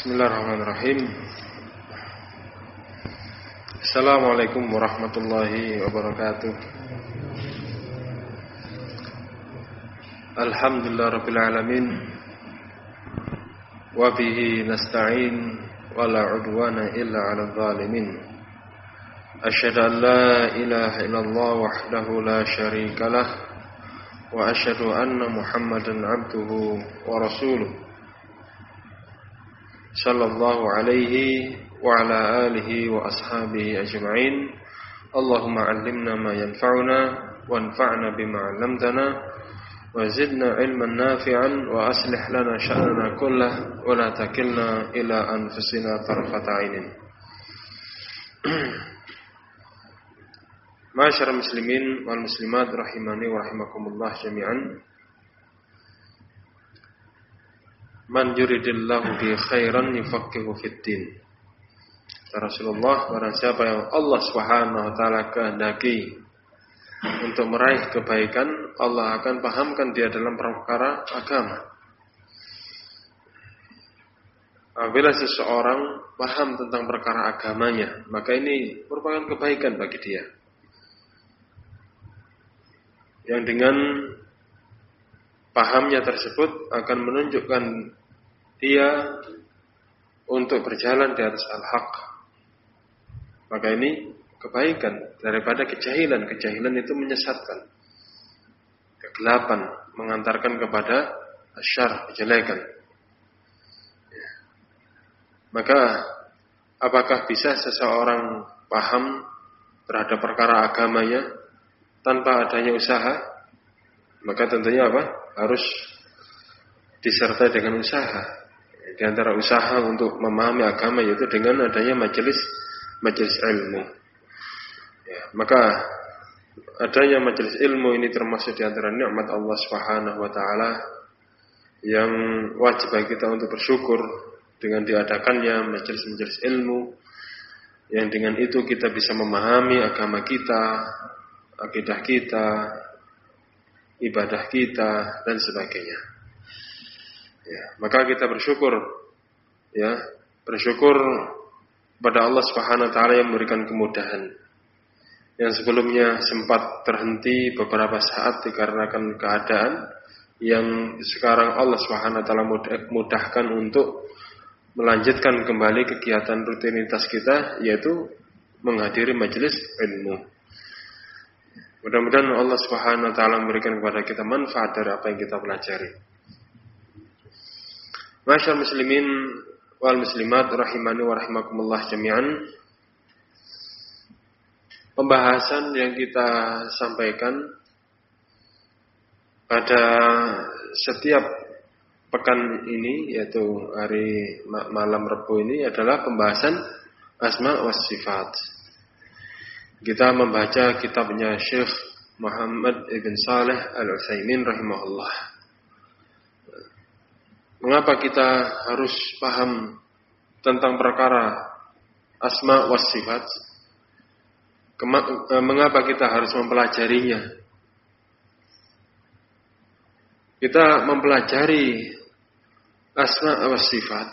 Bismillahirrahmanirrahim. Assalamualaikum warahmatullahi wabarakatuh. Alhamdulillah rabbil alamin. Wa bihi nasta'in wa la udwana illa 'alal zalimin. Asyhadu an la ilaha illallah wahdahu la syarikalah wa asyhadu anna Muhammadan 'abduhu wa rasuluh. Sallallahu alaihi wa ala alihi wa ashabihi ajma'in. Allahumma 'allimna ma yanfa'una wanfa'na bima 'allamtana wa zidna 'ilman nafi'an wa aslih lana sya'nana kullahu wa la takilna ila anfusina tarfata 'ainin. Ma'asyiral muslimin wal muslimat rahimani wa rahimakumullah jami'an. Man yuridillahu bi khairan yufaqihu fid din. Rasulullah, barang siapa yang Allah Subhanahu wa taala kehendaki untuk meraih kebaikan, Allah akan pahamkan dia dalam perkara agama. Apabila seseorang paham tentang perkara agamanya, maka ini merupakan kebaikan bagi dia. Yang dengan pahamnya tersebut akan menunjukkan dia untuk berjalan di atas al-haq. Maka ini kebaikan daripada kejahilan. Kejahilan itu menyesatkan, kegelapan, mengantarkan kepada asyar, kejelekan. Maka apakah bisa seseorang paham terhadap perkara agamanya tanpa adanya usaha? Maka tentunya apa? Harus disertai dengan usaha. Di antara usaha untuk memahami agama yaitu dengan adanya majelis ilmu. Ya, maka adanya majelis ilmu ini termasuk di antara nikmat Allah Subhanahu wa taala yang wajib bagi kita untuk bersyukur dengan diadakannya majelis ilmu, yang dengan itu kita bisa memahami agama kita, akidah kita, ibadah kita dan sebagainya. Ya, maka kita bersyukur pada Allah Subhanahu wa taala yang memberikan kemudahan. Yang sebelumnya sempat terhenti beberapa saat dikarenakan keadaan, yang sekarang Allah Subhanahu wa taala mudahkan untuk melanjutkan kembali kegiatan rutinitas kita, yaitu menghadiri majelis ilmu. Mudah-mudahan Allah Subhanahu wa taala memberikan kepada kita manfaat dari apa yang kita pelajari. Ma'asyiral muslimin wal muslimat rahimani wa rahimakumullah jami'an. Pembahasan yang kita sampaikan pada setiap pekan ini, yaitu hari malam Rabu ini, adalah pembahasan asma was sifat. Kita membaca kitabnya Syekh Muhammad ibn Saleh al-Utsaimin rahimahullah. Mengapa kita harus paham tentang perkara asma was sifat? Mengapa kita harus mempelajarinya? Kita mempelajari asma was sifat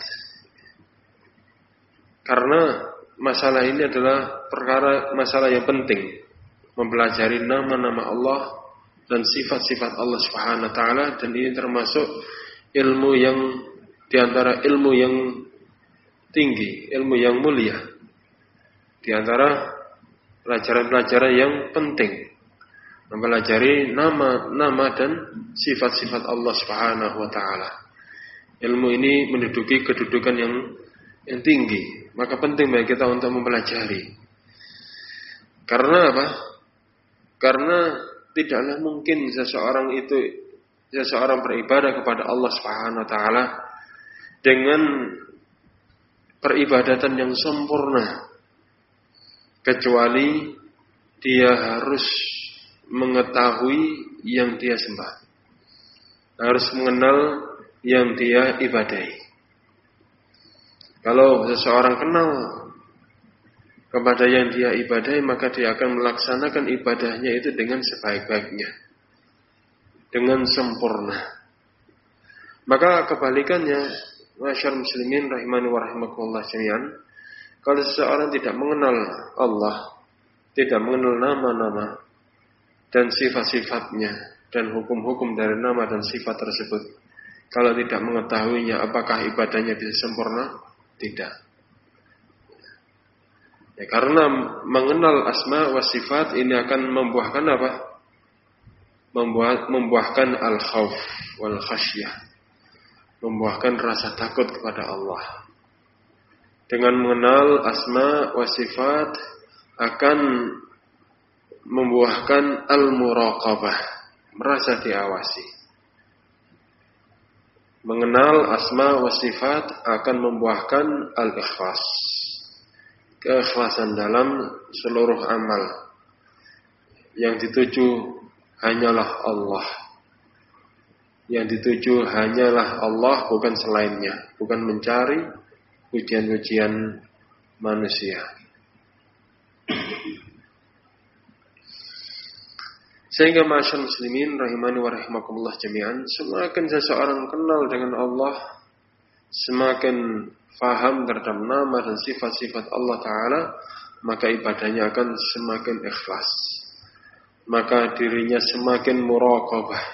karena masalah ini adalah masalah yang penting, mempelajari nama-nama Allah dan sifat-sifat Allah Subhanahu wa taala, dan ini termasuk ilmu yang diantara ilmu yang tinggi, ilmu yang mulia, diantara pelajaran-pelajaran yang penting, mempelajari nama-nama dan sifat-sifat Allah Subhanahu wa taala. Ilmu ini menduduki kedudukan yang tinggi, maka penting bagi kita untuk mempelajari. Karena apa? Karena tidaklah mungkin seseorang beribadah kepada Allah Subhanahu wa taala dengan peribadatan yang sempurna kecuali dia harus mengetahui yang dia sembah, harus mengenal yang dia ibadahi. Kalau seseorang kenal kepada yang dia ibadahi, maka dia akan melaksanakan ibadahnya itu dengan sebaik-baiknya, dengan sempurna. Maka kebalikannya, Masyaallah muslimin rahimani wa rahimakumullah jami'an, kalau seseorang tidak mengenal Allah, tidak mengenal nama-nama dan sifat-sifatnya dan hukum-hukum dari nama dan sifat tersebut, kalau tidak mengetahuinya, apakah ibadahnya bisa sempurna? Tidak. Ya, karena mengenal asma wa sifat ini akan membuahkan apa? Membuahkan al-khauf wal khasyah, membuahkan rasa takut kepada Allah. Dengan mengenal asma wa sifat akan membuahkan al-muraqabah, merasa diawasi. Mengenal asma wa sifat akan membuahkan al-ikhlas, keikhlasan dalam seluruh amal. Yang dituju hanyalah Allah. Yang dituju hanyalah Allah, bukan selainnya, bukan mencari pujian-pujian manusia. Sehingga masyaallah muslimin rahimani wa rahimakumullah jami'an, semakin seseorang kenal dengan Allah, semakin faham terhadap nama dan sifat-sifat Allah Ta'ala, maka ibadahnya akan semakin ikhlas, maka dirinya semakin muraqabah,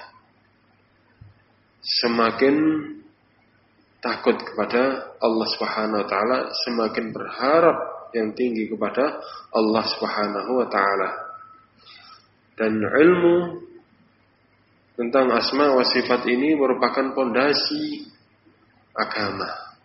semakin takut kepada Allah Subhanahu wa Ta'ala, semakin berharap yang tinggi kepada Allah Subhanahu wa Ta'ala. Dan ilmu tentang asma wa sifat ini merupakan pondasi agama.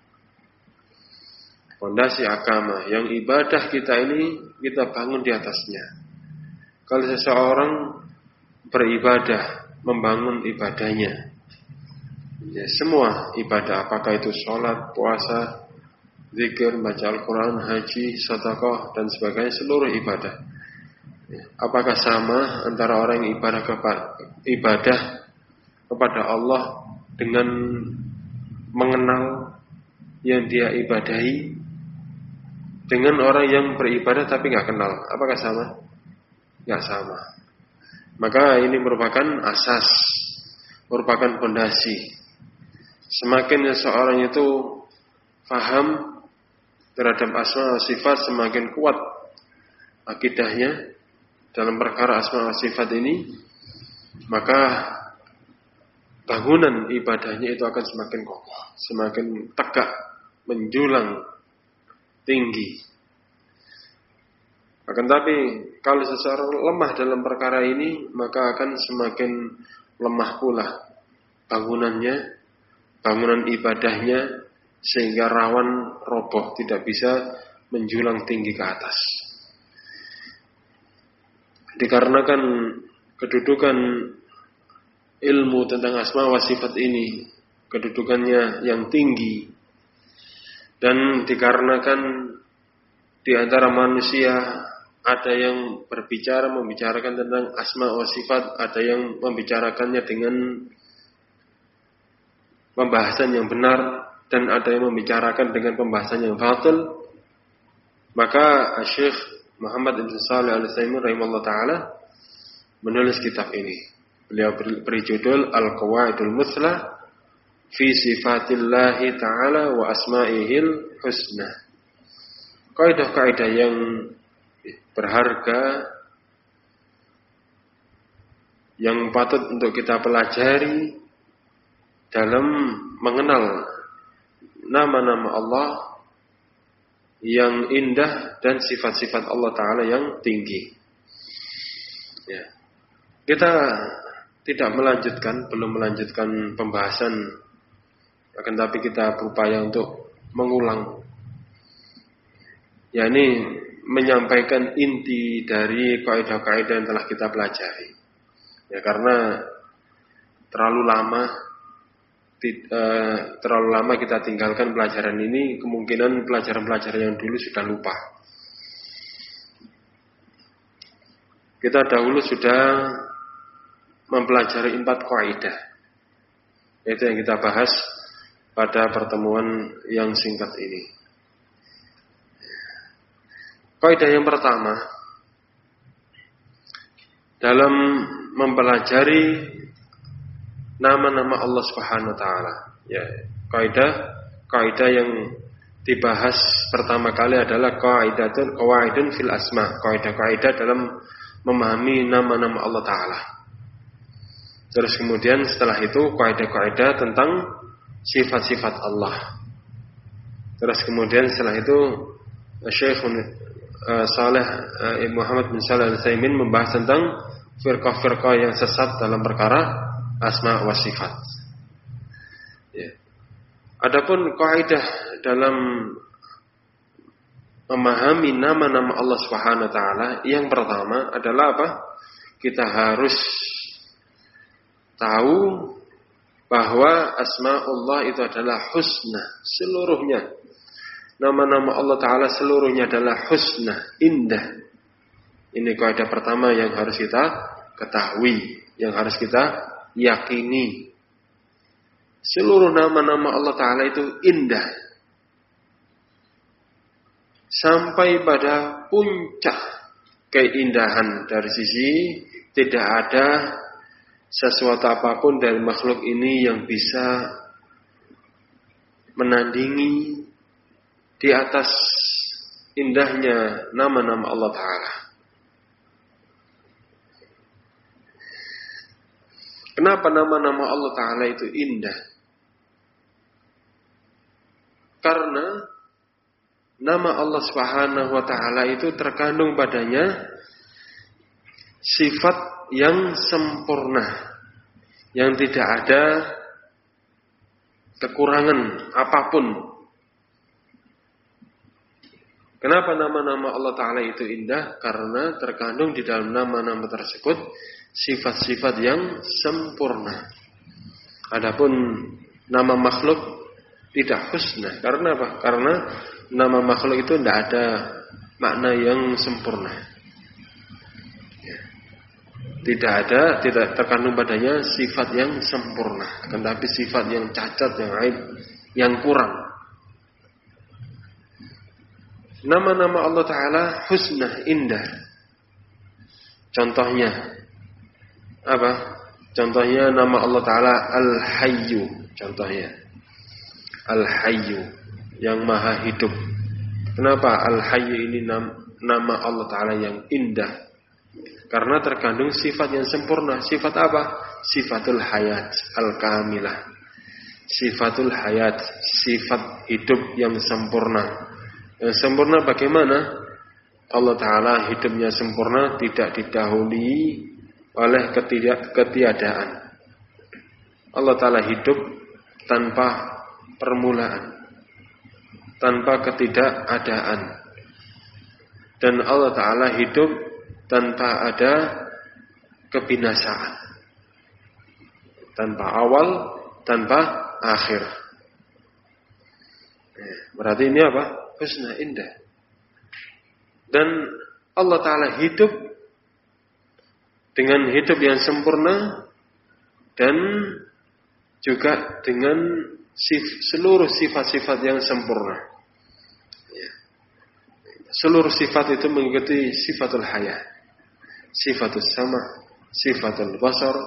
Pondasi agama yang ibadah kita ini kita bangun di atasnya. Kalau seseorang beribadah, membangun ibadahnya, ya, semua ibadah, apakah itu sholat, puasa, zikir, baca Al-Quran, haji, sedekah dan sebagainya, seluruh ibadah. Apakah sama antara orang yang ibadah kepada Allah dengan mengenal yang dia ibadahi, dengan orang yang beribadah tapi nggak kenal? Apakah sama? Nggak sama. Maka ini merupakan asas, merupakan pondasi. Semakin seorang itu paham terhadap asma sifat, semakin kuat akidahnya dalam perkara asma sifat ini, maka bangunan ibadahnya itu akan semakin kokoh, semakin tegak, menjulang tinggi. Akan tapi kalau seseorang lemah dalam perkara ini, maka akan semakin lemah pula bangunannya, bangunan ibadahnya, sehingga rawan roboh, tidak bisa menjulang tinggi ke atas. Dikarenakan kedudukan ilmu tentang asma wa sifat ini, kedudukannya yang tinggi, dan dikarenakan di antara manusia ada yang membicarakan tentang asma wa sifat, ada yang membicarakannya dengan pembahasan yang benar, dan ada yang membicarakan dengan pembahasan yang batil, maka Syekh Muhammad Ibn Shalih Al-Utsaimin rahimahullah ta'ala menulis kitab ini. Beliau beri judul Al-Qawaidul Muthla fi Sifatillahi Ta'ala wa Asma'ihil Husna. Kaidah-kaidah yang berharga, yang patut untuk kita pelajari dalam mengenal nama-nama Allah yang indah dan sifat-sifat Allah Ta'ala yang tinggi. Ya. Kita belum melanjutkan pembahasan, akan tapi kita berupaya untuk mengulang, yakni menyampaikan inti dari kaidah-kaidah yang telah kita pelajari. Ya, karena terlalu lama kita tinggalkan pelajaran ini, kemungkinan pelajaran-pelajaran yang dulu sudah lupa. Kita dahulu sudah mempelajari 4 kaidah, itu yang kita bahas pada pertemuan yang singkat ini. Kaidah yang pertama dalam mempelajari nama-nama Allah Subhanahu wa taala, ya, kaidah kaidah yang dibahas pertama kali adalah qawaidun fil asma, kaidah-kaidah dalam memahami nama-nama Allah Ta'ala. Terus kemudian setelah itu kaidah-kaidah tentang sifat-sifat Allah. Terus kemudian setelah itu Syekh Muhammad bin Shalih Al-Utsaimin membahas tentang firqah-firqah yang sesat dalam perkara asma wa sifat. Ya. Adapun kaidah dalam memahami nama-nama Allah Subhanahu wa taala yang pertama adalah apa? Kita harus tahu bahwa asmaullah itu adalah husna seluruhnya. Nama-nama Allah Ta'ala seluruhnya adalah husna, indah. Ini kaidah pertama yang harus kita ketahui, yang harus kita yakini. Seluruh nama-nama Allah Ta'ala itu indah. Sampai pada puncak keindahan dari sisi tidak ada sesuatu apapun dari makhluk ini yang bisa menandingi di atas indahnya nama-nama Allah Ta'ala. Kenapa nama-nama Allah Ta'ala itu indah? Karena nama Allah Subhanahu wa Ta'ala itu terkandung padanya sifat yang sempurna, yang tidak ada kekurangan apapun. Kenapa nama-nama Allah Ta'ala itu indah? Karena terkandung di dalam nama-nama tersebut sifat-sifat yang sempurna. Adapun nama makhluk tidak husna. Karena apa? Karena nama makhluk itu tidak ada makna yang sempurna. Tidak terkandung padanya sifat yang sempurna. Tetapi sifat yang cacat, yang aib, yang kurang. Nama-nama Allah Ta'ala husna, indah. Contohnya apa? Contohnya nama Allah Ta'ala Al-Hayyu. Contohnya Al-Hayyu, yang maha hidup. Kenapa Al-Hayyu ini nama Allah Ta'ala yang indah? Karena terkandung sifat yang sempurna. Sifat apa? Sifatul hayat al-kamilah. Sifatul hayat, sifat hidup yang sempurna. Yang sempurna bagaimana? Allah Ta'ala hidupnya sempurna, tidak didahului oleh ketiadaan. Allah Ta'ala hidup tanpa permulaan, tanpa ketidakadaan. Dan Allah Ta'ala hidup tanpa ada kebinasaan, tanpa awal, tanpa akhir. Berarti ini apa? Husna, indah. Dan Allah Ta'ala hidup dengan hidup yang sempurna dan juga dengan seluruh sifat-sifat yang sempurna. Seluruh sifat itu mengikuti sifatul hayat, sifatul sama, sifatul basar,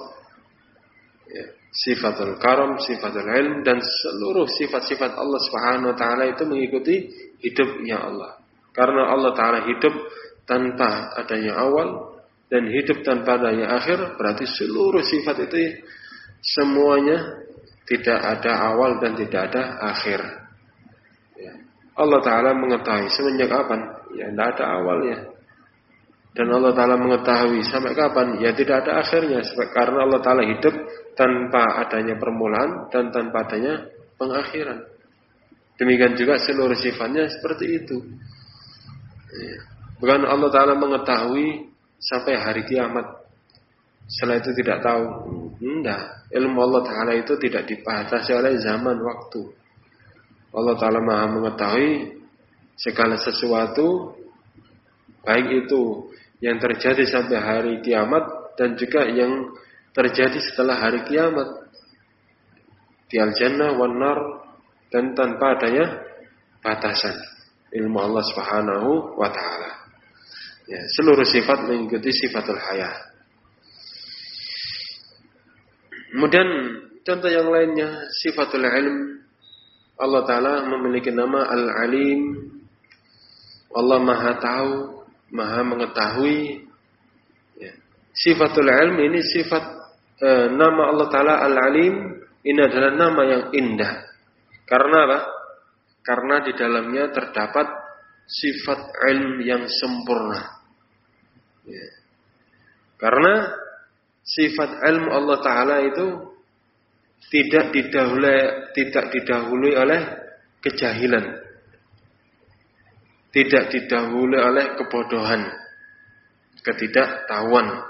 sifatul karam, sifatul ilm, dan seluruh sifat-sifat Allah Subhanahu wa Ta'ala itu mengikuti hidupnya Allah. Karena Allah Ta'ala hidup tanpa adanya awal dan hidup tanpa adanya akhir, berarti seluruh sifat itu semuanya tidak ada awal dan tidak ada akhir. Allah Ta'ala mengetahui semenjak kapan? Ya tidak ada awalnya. Dan Allah Ta'ala mengetahui sampai kapan? Ya tidak ada akhirnya. Karena Allah Ta'ala hidup tanpa adanya permulaan dan tanpa adanya pengakhiran. Demikian juga seluruh sifatnya seperti itu. Bukan Allah Ta'ala mengetahui sampai hari kiamat. Setelah itu tidak tahu. Tidak. Ilmu Allah Ta'ala itu tidak dibatasi oleh zaman waktu. Allah Ta'ala maha mengetahui segala sesuatu, baik itu yang terjadi sampai hari kiamat dan juga yang terjadi setelah hari kiamat, di al-jannah wan nar, dan tanpa adanya batasan ilmu Allah Subhanahu wa Ta'ala. Ya, seluruh sifat mengikuti sifatul hayat. Kemudian contoh yang lainnya sifatul ilm. Allah Ta'ala memiliki nama Al-Alim. Allah Maha tahu, Maha mengetahui. Ya. Sifatul ilm ini sifat nama Allah Ta'ala Al-Alim. Ini adalah nama yang indah. Karena apa? Karena di dalamnya terdapat sifat ilm yang sempurna. Ya. Karena sifat ilmu Allah Ta'ala itu tidak didahului oleh kejahilan, tidak didahului oleh kebodohan, ketidaktahuan.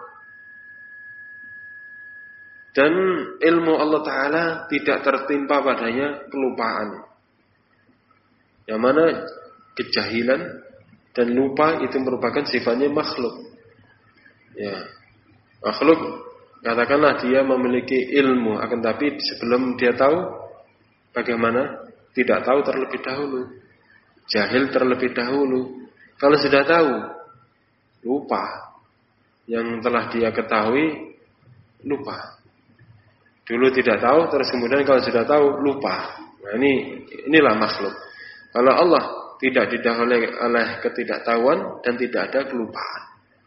Dan ilmu Allah Ta'ala tidak tertimpa padanya kelupaan. Yang mana kejahilan dan lupa itu merupakan sifatnya makhluk. Ya, makhluk katakanlah dia memiliki ilmu, akan tapi sebelum dia tahu bagaimana, tidak tahu terlebih dahulu, jahil terlebih dahulu. Kalau sudah tahu, lupa. Yang telah dia ketahui, lupa. Dulu tidak tahu, terus kemudian kalau sudah tahu, lupa. Nah inilah makhluk. Kalau Allah tidak didahului oleh ketidaktahuan dan tidak ada kelupaan.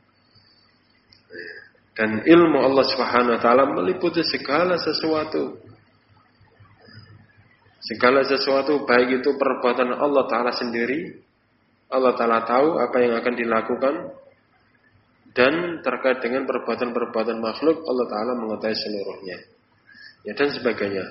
Dan ilmu Allah Subhanahu wa Ta'ala meliputi segala sesuatu. Segala sesuatu, baik itu perbuatan Allah Ta'ala sendiri, Allah Ta'ala tahu apa yang akan dilakukan, dan terkait dengan perbuatan-perbuatan makhluk, Allah Ta'ala mengetahui seluruhnya. Ya, dan sebagainya.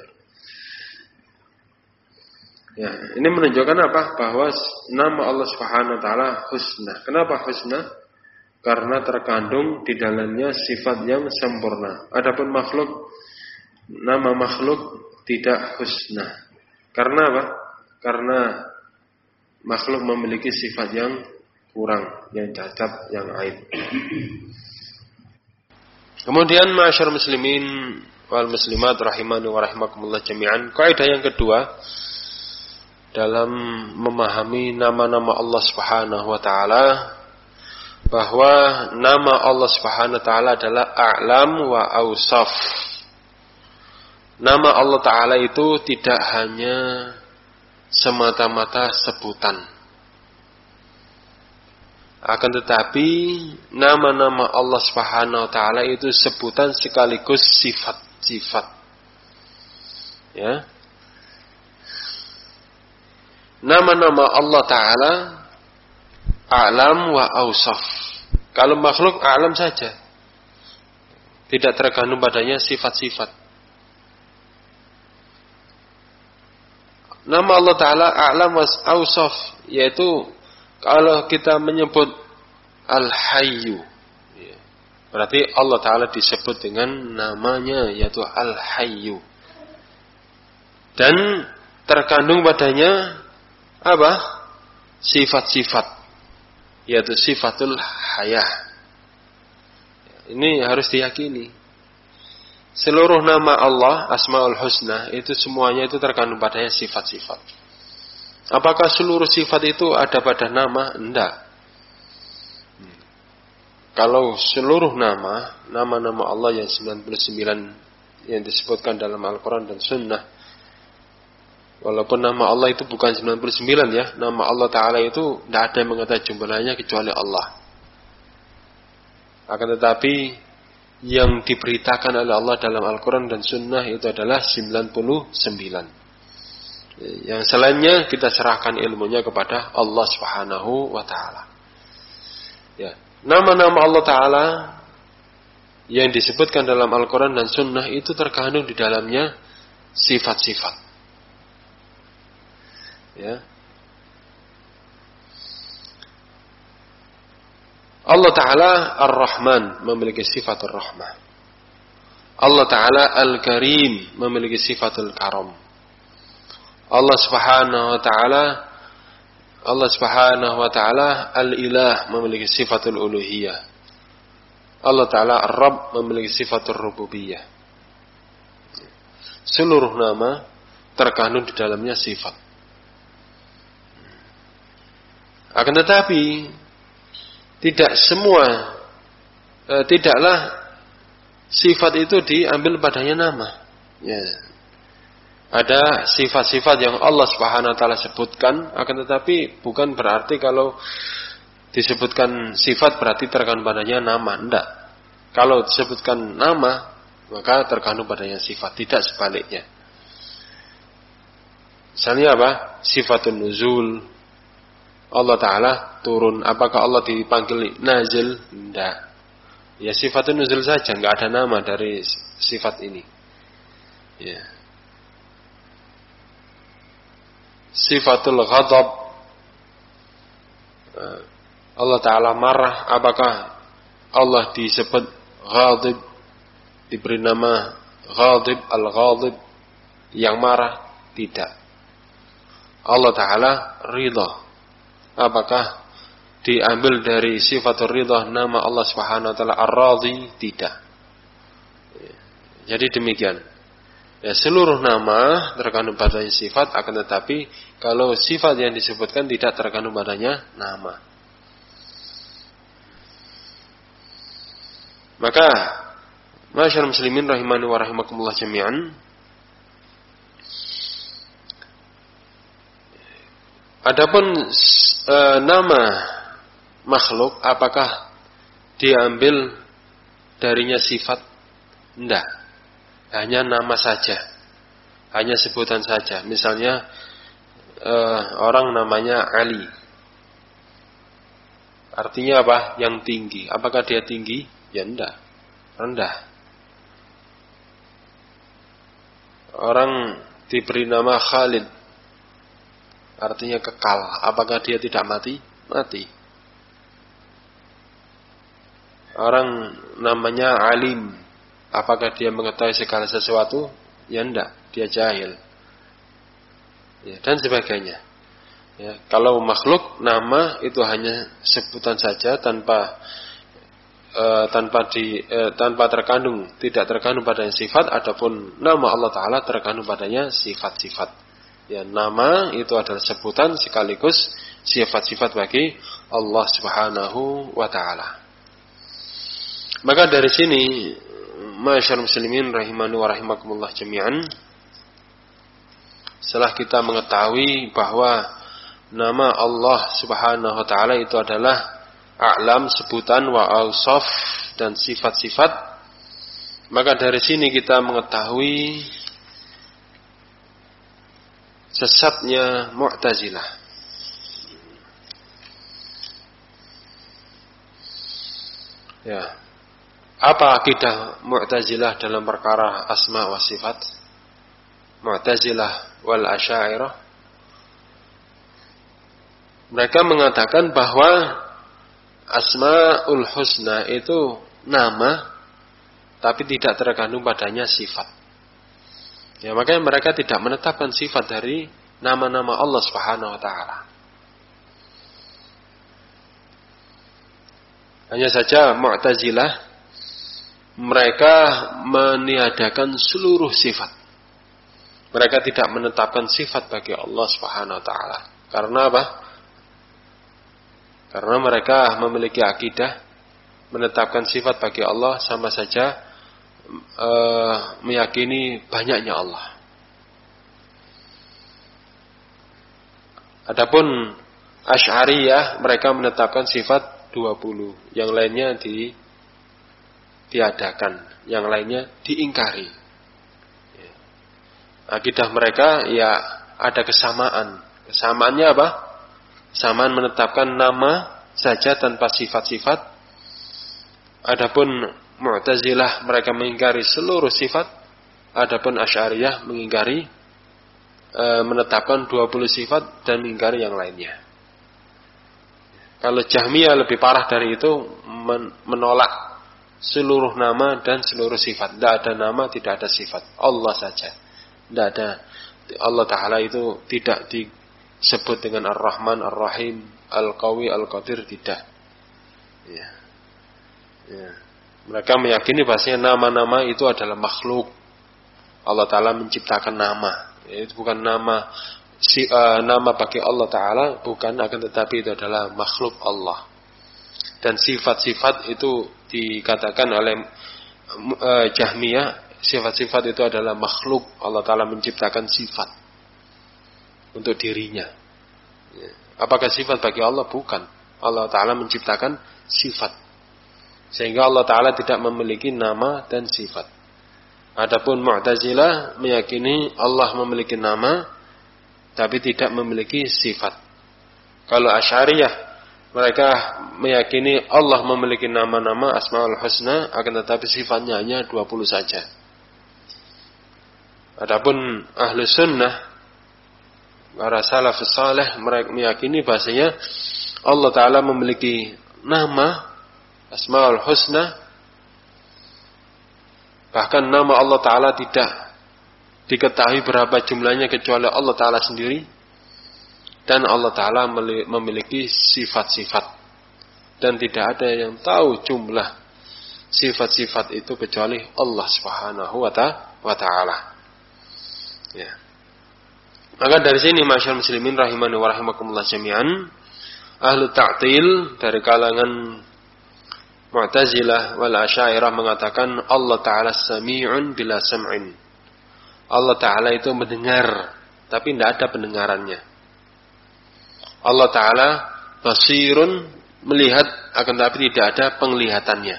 Ya, ini menunjukkan apa? Bahwa nama Allah Subhanahu wa Ta'ala husna. Kenapa husna? Karena terkandung di dalamnya sifat yang sempurna. Adapun makhluk, nama makhluk tidak husna. Karena apa? Karena makhluk memiliki sifat yang kurang, yang cacat, yang aib. Kemudian ma'asyar muslimin wal muslimat rahimani wa rahimakumullah jami'an. Kaidah yang kedua dalam memahami nama-nama Allah Subhanahu wa Ta'ala, bahwa nama Allah Subhanahu wa Ta'ala adalah A'lam wa Awsaf. Nama Allah Ta'ala itu tidak hanya semata-mata sebutan, akan tetapi nama-nama Allah Subhanahu wa Ta'ala itu sebutan sekaligus sifat-sifat. Ya. Nama-nama Allah Ta'ala A'lam wa Awsaf. Kalau makhluk a'lam saja, tidak tergantung padanya sifat-sifat. Nama Allah Ta'ala A'lam wa Awsaf, yaitu kalau kita menyebut Al-Hayyu, berarti Allah Ta'ala disebut dengan namanya, yaitu Al-Hayyu. Dan terkandung padanya apa? Sifat-sifat, yaitu sifatul hayah. Ini harus diyakini. Seluruh nama Allah, Asmaul Husna, itu semuanya itu terkandung padanya sifat-sifat. Apakah seluruh sifat itu ada pada nama? Enggak. Kalau seluruh nama-nama Allah yang 99 yang disebutkan dalam Al-Quran dan Sunnah, walaupun nama Allah itu bukan 99 ya, nama Allah Ta'ala itu tidak ada yang mengetahui jumlahnya kecuali Allah. Akan tetapi yang diberitakan oleh Allah dalam Al-Quran dan Sunnah itu adalah 99. Yang selainnya kita serahkan ilmunya kepada Allah Subhanahu wa Ta'ala. Ya. Nama-nama Allah Ta'ala yang disebutkan dalam Al-Quran dan Sunnah itu terkandung di dalamnya sifat-sifat. Ya. Allah Ta'ala Ar-Rahman memiliki sifat Ar-Rahmah. Allah Ta'ala Al-Karim memiliki sifatul Karam. Allah Subhanahu wa Ta'ala Al-Ilah memiliki sifatul Uluhiyah. Allah Ta'ala Ar-Rabb memiliki sifatul Rububiyah. Seluruh nama terkandung di dalamnya sifat. Akan tetapi tidaklah sifat itu diambil padanya nama. Ya. Ada sifat-sifat yang Allah Subhanahu wa taala sebutkan, akan tetapi bukan berarti kalau disebutkan sifat berarti terkandung padanya nama, enggak. Kalau disebutkan nama, maka terkandung padanya sifat, tidak sebaliknya. Misalnya apa? Sifatun nuzul. Allah Ta'ala turun. Apakah Allah dipanggil nazil? Tidak. Ya sifatun nuzul saja, enggak ada nama dari sifat ini. Ya. Sifatul ghadab. Allah Ta'ala marah. Apakah Allah disebut ghadib? Diberi nama ghadib, al-ghadib, yang marah? Tidak. Allah Ta'ala ridha. Apakah diambil dari sifatul ridha nama Allah Subhanahu wa taala ar-radhi? Tidak. Jadi demikian. Ya, seluruh nama terkandung padanya sifat, akan tetapi kalau sifat yang disebutkan tidak terkandung padanya nama. Maka masyarakat muslimin rahimani wa rahimakumullah jami'an, adapun nama makhluk apakah diambil darinya sifat? Tidak. Hanya nama saja. Hanya sebutan saja. Misalnya orang namanya Ali. Artinya apa? Yang tinggi. Apakah dia tinggi? Ya tidak. Rendah. Orang diberi nama Khalid. Artinya kekal. Apakah dia tidak mati? Mati. Orang namanya alim. Apakah dia mengetahui segala sesuatu? Ya enggak. Dia jahil. Ya, dan sebagainya. Ya, kalau makhluk, nama itu hanya sebutan saja tanpa terkandung, tidak terkandung padanya sifat. Adapun nama Allah Ta'ala terkandung padanya sifat-sifat. Ya, nama itu adalah sebutan sekaligus sifat-sifat bagi Allah Subhanahu wa Ta'ala. Maka dari sini, masyarakat muslimin rahimani wa rahimakumullah jami'an, setelah kita mengetahui bahwa nama Allah Subhanahu wa Ta'ala itu adalah a'lam, sebutan, wa awsaf, dan sifat-sifat, maka dari sini kita mengetahui sesatnya Mu'tazilah. Ya. Apa akidah Mu'tazilah dalam perkara asma wa sifat? Mu'tazilah wal Asy'ariyah, mereka mengatakan bahwa Asmaul Husna itu nama, tapi tidak terkandung padanya sifat. Ya, makanya mereka tidak menetapkan sifat dari nama-nama Allah Subhanahu wa Ta'ala. Hanya saja Mu'tazilah, mereka meniadakan seluruh sifat. Mereka tidak menetapkan sifat bagi Allah Subhanahu wa Ta'ala. Karena apa? Karena mereka memiliki akidah menetapkan sifat bagi Allah sama saja meyakini banyaknya Allah. Adapun Asy'ariyah, mereka menetapkan sifat 20, yang lainnya ditiadakan, yang lainnya diingkari. Akidah mereka ya ada kesamaan. Kesamaannya apa? Kesamaan menetapkan nama saja tanpa sifat-sifat. Adapun Mu'tazilah, mereka mengingkari seluruh sifat. Adapun Asy'ariyah mengingkari, menetapkan 20 sifat dan mengingkari yang lainnya. Kalau Jahmiyah lebih parah dari itu, menolak seluruh nama dan seluruh sifat. Tidak ada nama, tidak ada sifat. Allah saja. Tidak ada. Allah Ta'ala itu tidak disebut dengan Ar-Rahman, Ar-Rahim, Al-Qawi, Al-Qadir. Tidak. Ya. Ya. Mereka meyakini bahasanya nama-nama itu adalah makhluk. Allah Ta'ala menciptakan nama. Itu bukan nama nama bagi Allah Ta'ala, bukan, akan tetapi itu adalah makhluk Allah. Dan sifat-sifat itu dikatakan oleh Jahmiyah sifat-sifat itu adalah makhluk. Allah Ta'ala menciptakan sifat untuk dirinya. Apakah sifat bagi Allah? Bukan. Allah Ta'ala menciptakan sifat. Sehingga Allah Ta'ala tidak memiliki nama dan sifat. Adapun Mu'tazilah meyakini Allah memiliki nama tapi tidak memiliki sifat. Kalau Asy'ariyah, mereka meyakini Allah memiliki nama-nama Asmaul Husna, akan tetapi sifatnya hanya 20 saja. Adapun Ahlu Sunnah, para salafus saleh, mereka meyakini bahasanya Allah Ta'ala memiliki nama Asmaul Husna, bahkan nama Allah Ta'ala tidak diketahui berapa jumlahnya kecuali Allah Ta'ala sendiri. Dan Allah Ta'ala memiliki sifat-sifat. Dan tidak ada yang tahu jumlah sifat-sifat itu kecuali Allah Subhanahu wa Ta'ala. Ya. Maka dari sini masyarakat muslimin rahimani wa rahimakumullah jami'an, ahlu ta'til dari kalangan Mu'tazilah wal Asy'ariyah mengatakan Allah Ta'ala sami'un bila sam'in. Allah Ta'ala itu mendengar tapi tidak ada pendengarannya. Allah Ta'ala basirun, melihat akan tapi tidak ada penglihatannya.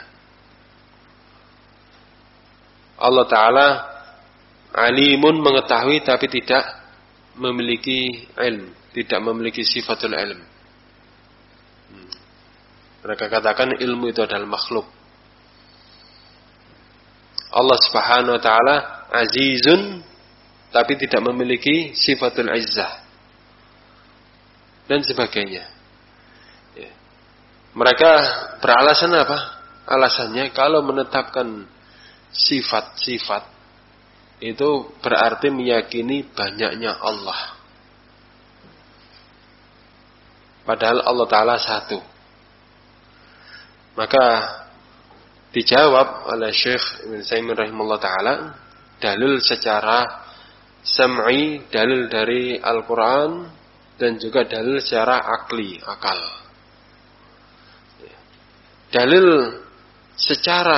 Allah Ta'ala alimun, mengetahui tapi tidak memiliki ilm, tidak memiliki sifatul ilm. Mereka katakan ilmu itu adalah makhluk. Allah Subhanahu wa Ta'ala azizun tapi tidak memiliki sifatul izzah dan sebagainya. Ya. Mereka beralasan apa? Alasannya kalau menetapkan sifat-sifat itu berarti meyakini banyaknya Allah. Padahal Allah Ta'ala satu. Maka dijawab oleh Syekh Ibn Utsaimin rahimahullah ta'ala, dalil secara sam'i, dalil dari Al-Quran, dan juga dalil secara akli, akal. Dalil secara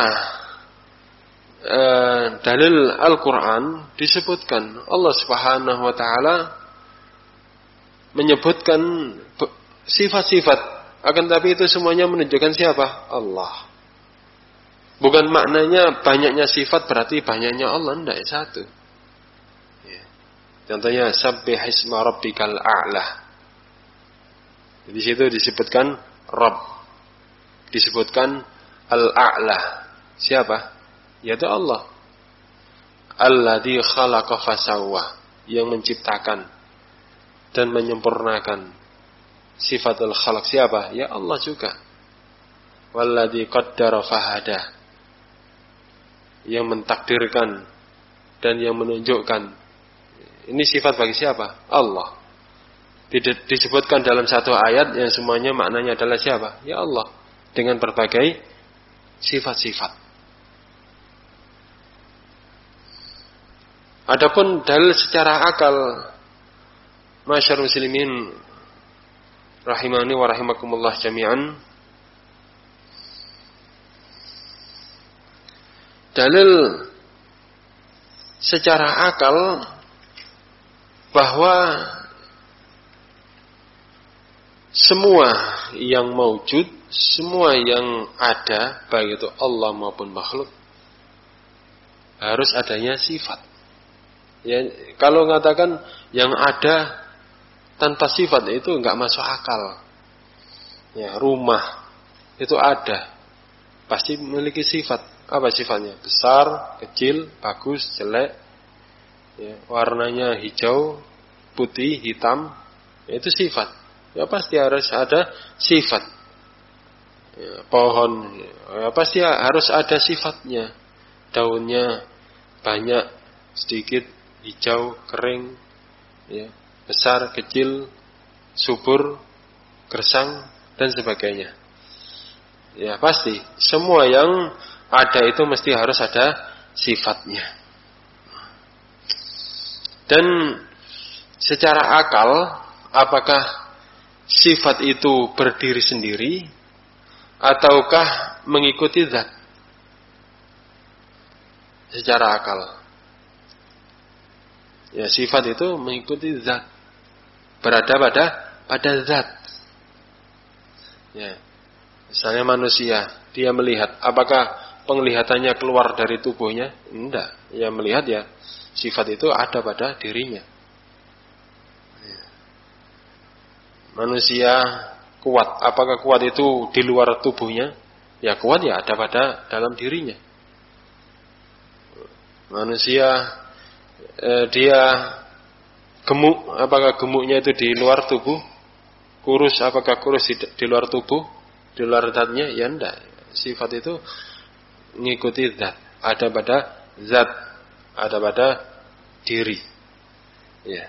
dalil Al-Quran disebutkan Allah Subhanahu wa Ta'ala menyebutkan sifat-sifat, akan tapi itu semuanya menunjukkan siapa? Allah. Bukan maknanya banyaknya sifat berarti banyaknya Allah, tidak, satu. Contohnya sabbih isma rabbikal a'la. Di situ disebutkan Rabb, disebutkan Al-A'la. Siapa? Yaitu Allah. Alladzi khalaqa fasawwa, yang menciptakan dan menyempurnakan. Sifatul khalq siapa? Ya Allah juga. Walladzi qaddara fahada, yang mentakdirkan dan yang menunjukkan. Ini sifat bagi siapa? Allah. Disebutkan dalam satu ayat yang semuanya maknanya adalah siapa? Ya Allah. Dengan berbagai sifat-sifat. Adapun dalil secara akal, masyarakat muslimin rahimani wa rahimakumullah jami'an, dalil secara akal bahwa semua yang maujud, semua yang ada, baik itu Allah maupun makhluk, harus adanya sifat. Ya, kalau mengatakan yang ada tanpa sifat itu enggak masuk akal. Ya, rumah itu ada, pasti memiliki sifat. Apa sifatnya? Besar, kecil, bagus, jelek. Ya, warnanya hijau, putih, hitam, itu sifat. Ya pasti harus ada sifat. Ya, pohon, ya pasti harus ada sifatnya. Daunnya banyak, sedikit, hijau, kering, ya, besar, kecil, subur, gersang, dan sebagainya. Ya pasti semua yang ada itu mesti harus ada sifatnya. Dan secara akal, apakah sifat itu berdiri sendiri ataukah mengikuti zat? secara akal. Ya, sifat itu mengikuti zat. Berada pada zat. Ya. Misalnya manusia, dia melihat, apakah penglihatannya keluar dari tubuhnya? Enggak. Dia melihat ya, sifat itu ada pada dirinya. Ya. Manusia kuat, apakah kuat itu di luar tubuhnya? Ya kuat ya ada pada dalam dirinya. Manusia dia gemuk, apakah gemuknya itu di luar tubuh? Kurus, apakah kurus di luar tubuh? Di luar zatnya? Ya enggak. Sifat itu mengikuti zat. Ada pada zat, ada pada diri. Ya.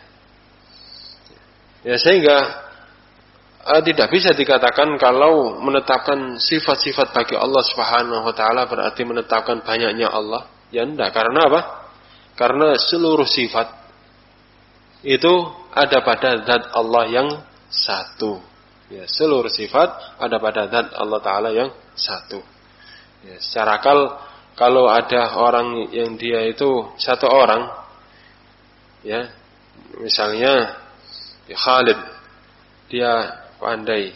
Ya sehingga tidak bisa dikatakan kalau menetapkan sifat-sifat bagi Allah Subhanahu wa taala berarti menetapkan banyaknya Allah. Ya enggak. Karena apa? Karena seluruh sifat itu ada pada zat Allah yang satu. Ya, seluruh sifat ada pada zat Allah taala yang satu. Ya, secara akal kalau ada orang yang dia itu satu orang, ya, misalnya ya Khalid, dia pandai,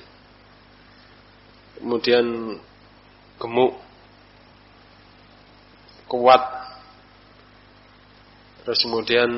kemudian gemuk, kuat, terus kemudian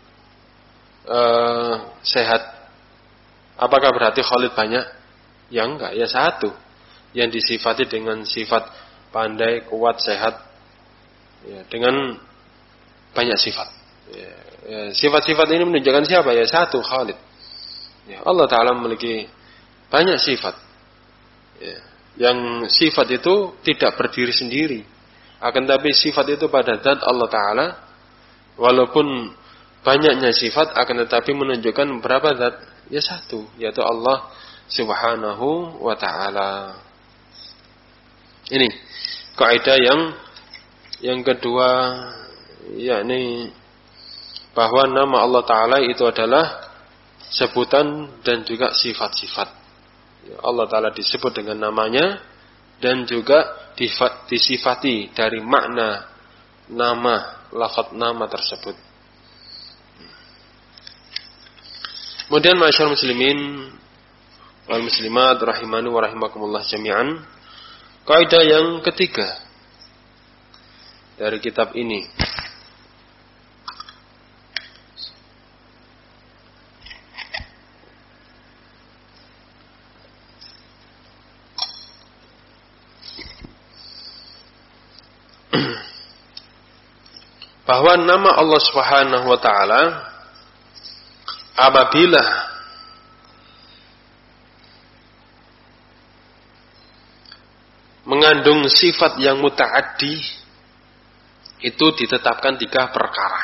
sehat. Apakah berarti Khalid banyak? Ya enggak, ya satu. Yang disifati dengan sifat pandai, kuat, sehat, ya, dengan banyak sifat. Ya, sifat-sifat ini menunjukkan siapa? Ya satu, Khalid. Ya, Allah Ta'ala memiliki banyak sifat. Ya, yang sifat itu tidak berdiri sendiri. Akan tapi sifat itu pada zat Allah Ta'ala. Walaupun banyaknya sifat, akan tetapi menunjukkan berapa zat? Ya satu, yaitu Allah Subhanahu wa ta'ala. Ini kaidah yang kedua, yakni bahwa nama Allah Ta'ala itu adalah sebutan dan juga sifat-sifat. Allah Ta'ala disebut dengan namanya dan juga disifati dari makna nama, lafaz nama tersebut. Kemudian masyaallah muslimin wal muslimat rahimani wa rahimakumullah jami'an. Kaidah yang ketiga dari kitab ini. Bahwa nama Allah Subhanahu wa taala apabila mengandung sifat yang muta'addi itu ditetapkan 3 perkara.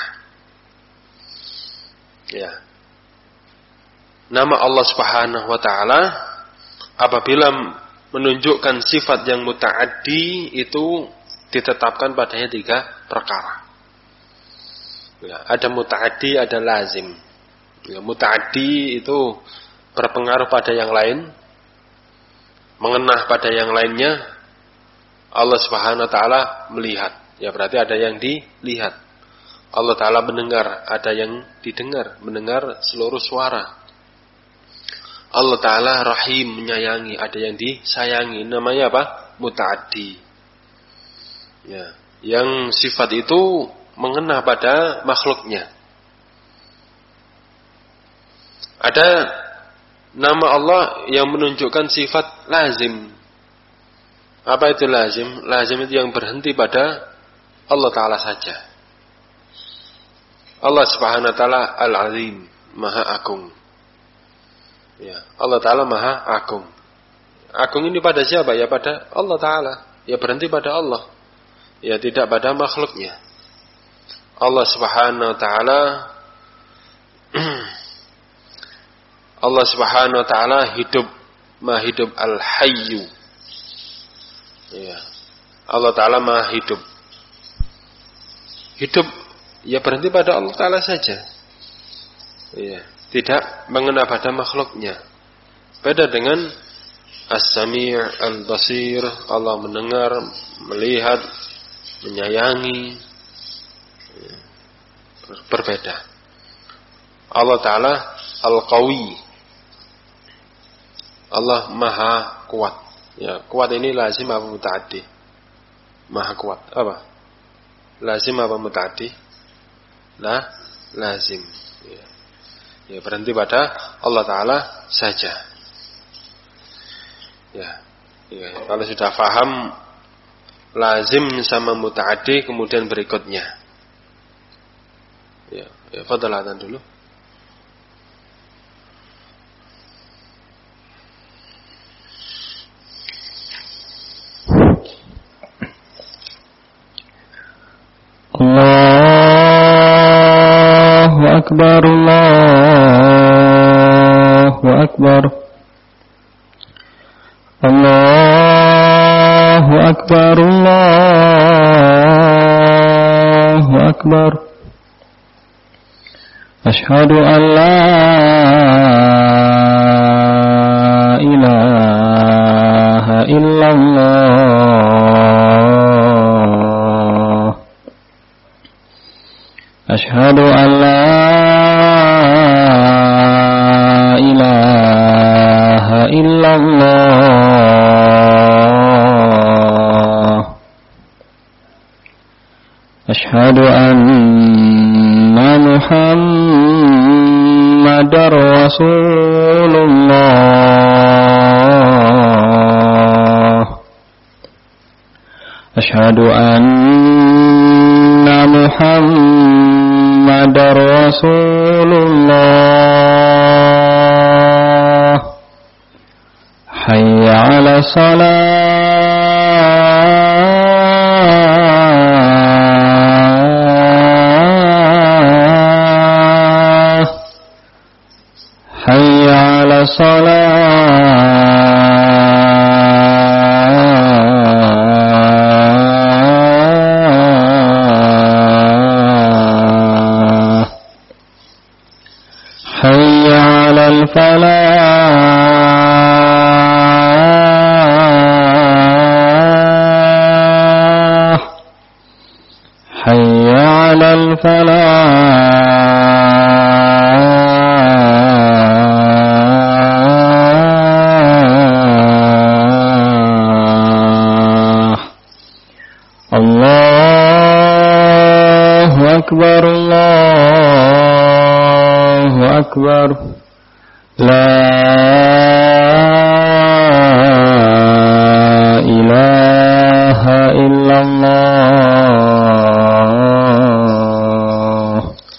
Ya. Nama Allah Subhanahu wa taala apabila menunjukkan sifat yang muta'addi itu ditetapkan padanya 3 perkara. Ya, ada muta'addi, ada lazim. Ya, muta'addi itu berpengaruh pada yang lain, mengenah pada yang lainnya. Allah Subhanahu wa taala melihat, ya berarti ada yang dilihat. Allah Ta'ala mendengar, ada yang didengar, mendengar seluruh suara. Allah Ta'ala rahim, menyayangi, ada yang disayangi. Namanya apa? Muta'addi. Ya, yang sifat itu mengenah pada makhluknya. Ada nama Allah yang menunjukkan sifat lazim. Apa itu lazim? Lazim itu yang berhenti pada Allah Ta'ala saja. Allah Subhanahu wa taala Al-Azim, Maha Agung. Ya, Allah Ta'ala Maha Agung. Agung ini pada siapa? Ya pada Allah Ta'ala. Ya berhenti pada Allah. Ya tidak pada makhluknya. Allah Subhanahu wa taala Allah Subhanahu wa taala hidup, Maha hidup, Al-Hayyu. Ya. Allah Ta'ala Maha hidup. Hidup ya berhenti pada Allah Ta'ala saja. Ya, tidak mengena pada makhluknya. Beda dengan As-Sami' Al-Basir, Allah mendengar, melihat, menyayangi. berbeda. Allah Ta'ala Al-Qawi, Allah Maha Kuat. Ya, kuat ini lazim apa muta'addi? Maha kuat. Apa? Lazim apa muta'addi? Lazim. Ya, berhenti pada Allah Ta'ala saja. Ya, kalau sudah paham lazim sama muta'addi, kemudian berikutnya. Ya, fadlan dulu. Allahu Akbar, Allahu Akbar, Allahu Akbar, Allahu Akbar. Asyhadu an la ilaha illallah. Asyhadu an la ilaha illallah. Asyhadu anna Muhammadar Rasulullah. Asyhadu anna Muhammadar Rasulullah. Hayya 'ala shalah, hayya 'ala salah, hayya 'alal falah, hayya 'alal falah. Allahu Akbar, Allahu Akbar. La ilaha illallah.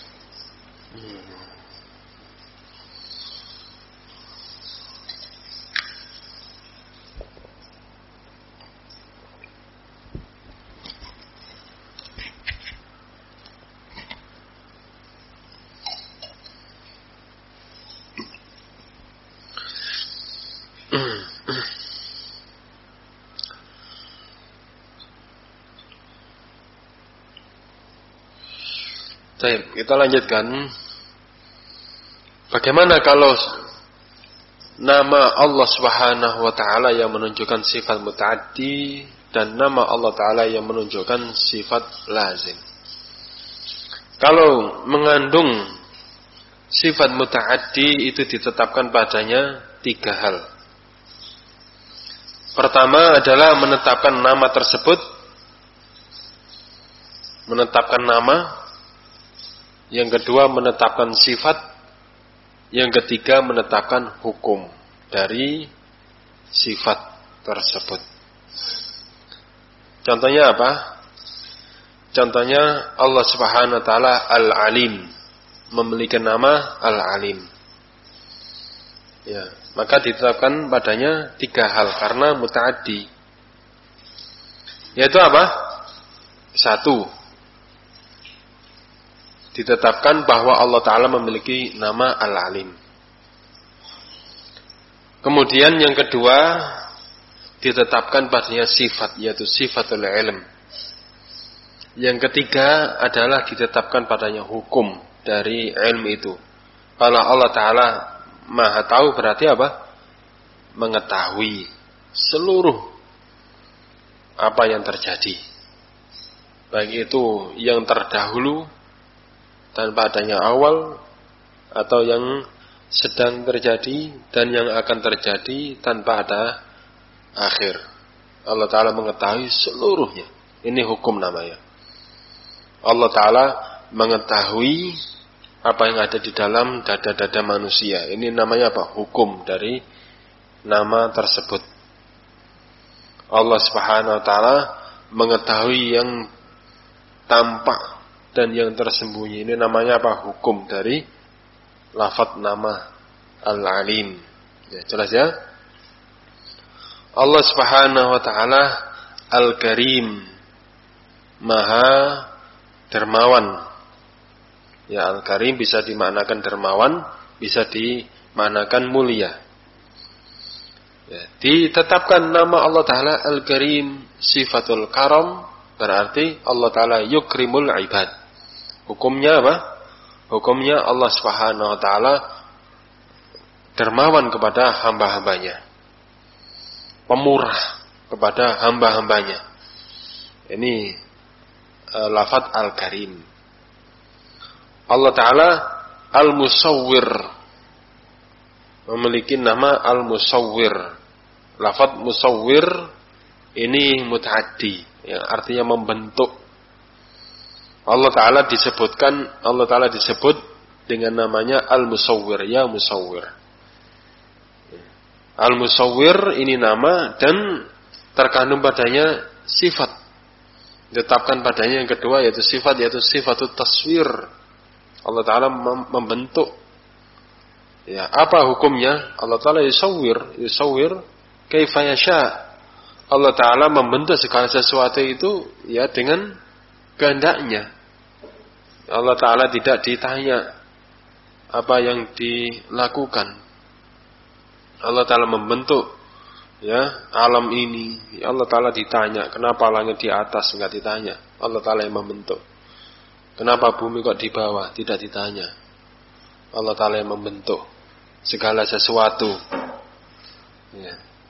Baik, kita lanjutkan. Bagaimana kalau nama Allah Subhanahu wa taala yang menunjukkan sifat muta'addi dan nama Allah taala yang menunjukkan sifat lazim? Kalau mengandung sifat muta'addi itu ditetapkan padanya 3 hal. Pertama adalah menetapkan nama tersebut, menetapkan nama. Yang kedua menetapkan sifat. Yang ketiga menetapkan hukum dari sifat tersebut. Contohnya apa? Contohnya Allah Subhanahu wa taala Al-Alim, memiliki nama Al-Alim. Ya, maka ditetapkan padanya 3 hal karena muta'addi. Yaitu apa? 1. Ditetapkan bahwa Allah Ta'ala memiliki nama Al-Alim. Kemudian yang kedua, ditetapkan padanya sifat, yaitu sifatul ilm. Yang ketiga adalah ditetapkan padanya hukum dari ilmu itu. Kalau Allah Ta'ala Maha tahu berarti apa? Mengetahui seluruh apa yang terjadi. Baik itu yang terdahulu tanpa adanya awal, atau yang sedang terjadi dan yang akan terjadi tanpa ada akhir. Allah Ta'ala mengetahui seluruhnya. Ini hukum namanya. Allah Ta'ala mengetahui apa yang ada di dalam dada-dada manusia. Ini namanya apa? Hukum dari nama tersebut. Allah Subhanahu wa Ta'ala mengetahui yang tampak dan yang tersembunyi. Ini namanya apa? Hukum dari lafaz nama Al-Alim. Ya, jelas ya? Allah Subhanahu wa Ta'ala Al-Karim, Maha dermawan. Ya, Al-Karim bisa dimaknakan dermawan, bisa dimaknakan mulia. Ya, ditetapkan nama Allah Ta'ala Al-Karim sifatul karam, berarti Allah Ta'ala yukrimul ibad. Hukumnya apa? Hukumnya Allah Subhanahu wa Ta'ala dermawan kepada hamba-hambanya, pemurah kepada hamba-hambanya. Ini lafaz Al-Karim. Allah Ta'ala Al-Musawwir, memiliki nama Al-Musawwir. Lafaz Musawwir ini mutaaddi, yang artinya membentuk. Allah Ta'ala disebut dengan namanya Al-Musawwir, ya Musawwir. Al-Musawwir ini nama dan terkandung padanya sifat. Ditetapkan padanya yang kedua yaitu sifatut taswir. Allah Ta'ala membentuk. Ya, apa hukumnya? Allah Ta'ala yusawwir kaifa yasha. Allah Ta'ala membentuk segala sesuatu itu ya dengan kehendaknya. Allah Ta'ala tidak ditanya apa yang dilakukan. Allah Ta'ala membentuk ya alam ini. Ya, Allah Ta'ala ditanya kenapa langit di atas, enggak ditanya. Allah Ta'ala yang membentuk. Kenapa bumi kok di bawah, tidak ditanya. Allah Ta'ala yang membentuk segala sesuatu. Ya.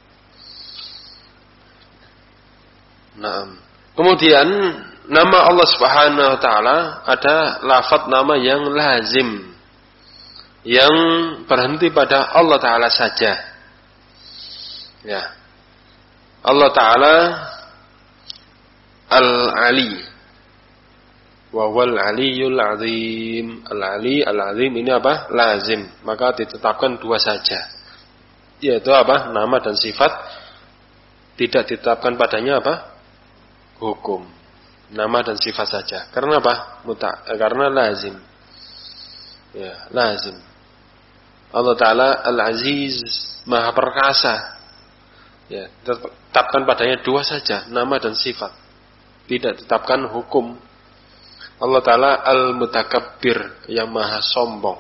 Nah, kemudian nama Allah Subhanahu wa Ta'ala ada lafaz nama yang lazim, yang berhenti pada Allah Ta'ala saja. Ya. Allah Ta'ala Al-Ali, wa wal aliyul azim. Al-ali, al-azim ini apa? Lazim. Maka ditetapkan dua saja, yaitu apa? Nama dan sifat. Tidak ditetapkan padanya apa? Hukum. Nama dan sifat saja. Karena apa? Karena lazim. Ya, lazim. Allah Ta'ala Al-Aziz, Maha Perkasa. Ya, ditetapkan padanya dua saja, nama dan sifat. Tidak ditetapkan hukum. Allah Ta'ala Al-Mutakabbir, yang Maha Sombong.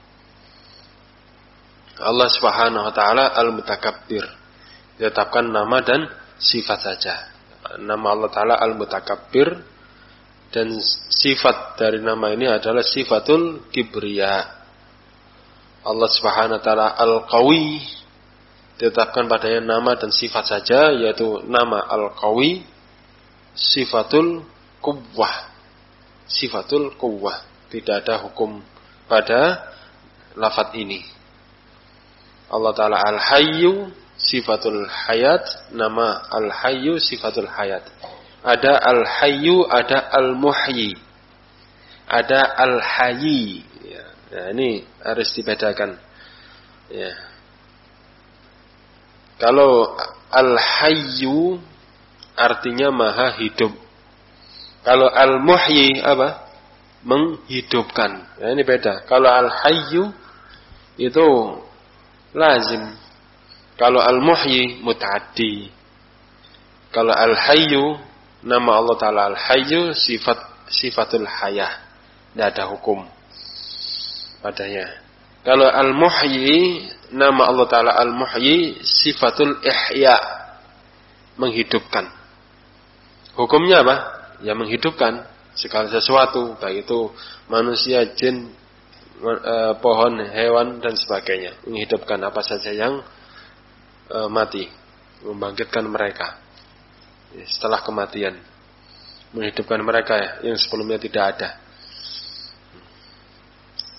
Allah Subhanahu wa Ta'ala Al-Mutakabbir. Ditetapkan nama dan sifat saja. Nama Allah Ta'ala Al-Mutakabbir, dan sifat dari nama ini adalah sifatul kibriya. Allah Subhanahu wa Ta'ala Al-Qawi, ditetapkan padanya nama dan sifat saja, yaitu nama Al-Qawi, sifatul quwwah. Sifatul quwwah, tidak ada hukum pada lafaz ini. Allah Ta'ala Al-Hayyu, sifatul hayat, nama Al-Hayyu sifatul hayat. Ada Al-Hayyu, ada Al-Muhyi, ada Al-Hayyi. Ya, nah ini harus dibedakan. Ya. Kalau Al-Hayyu artinya maha hidup. Kalau Al-Muhyi apa? Menghidupkan. Nah, ini beda. Kalau Al-Hayyu itu lazim. Kalau Al-Muhyi mutaaddi. Kalau Al-Hayyu, nama Allah Ta'ala Al-Hayyu sifatul hayah. Tidak ada hukum padanya. Kalau Al-Muhyi, nama Allah Ta'ala Al-Muhyi sifatul ihya, menghidupkan. Hukumnya apa? Ya menghidupkan segala sesuatu, baik itu manusia, jin, pohon, hewan dan sebagainya. Menghidupkan apa saja yang mati, membangkitkan mereka setelah kematian, menghidupkan mereka yang sebelumnya tidak ada.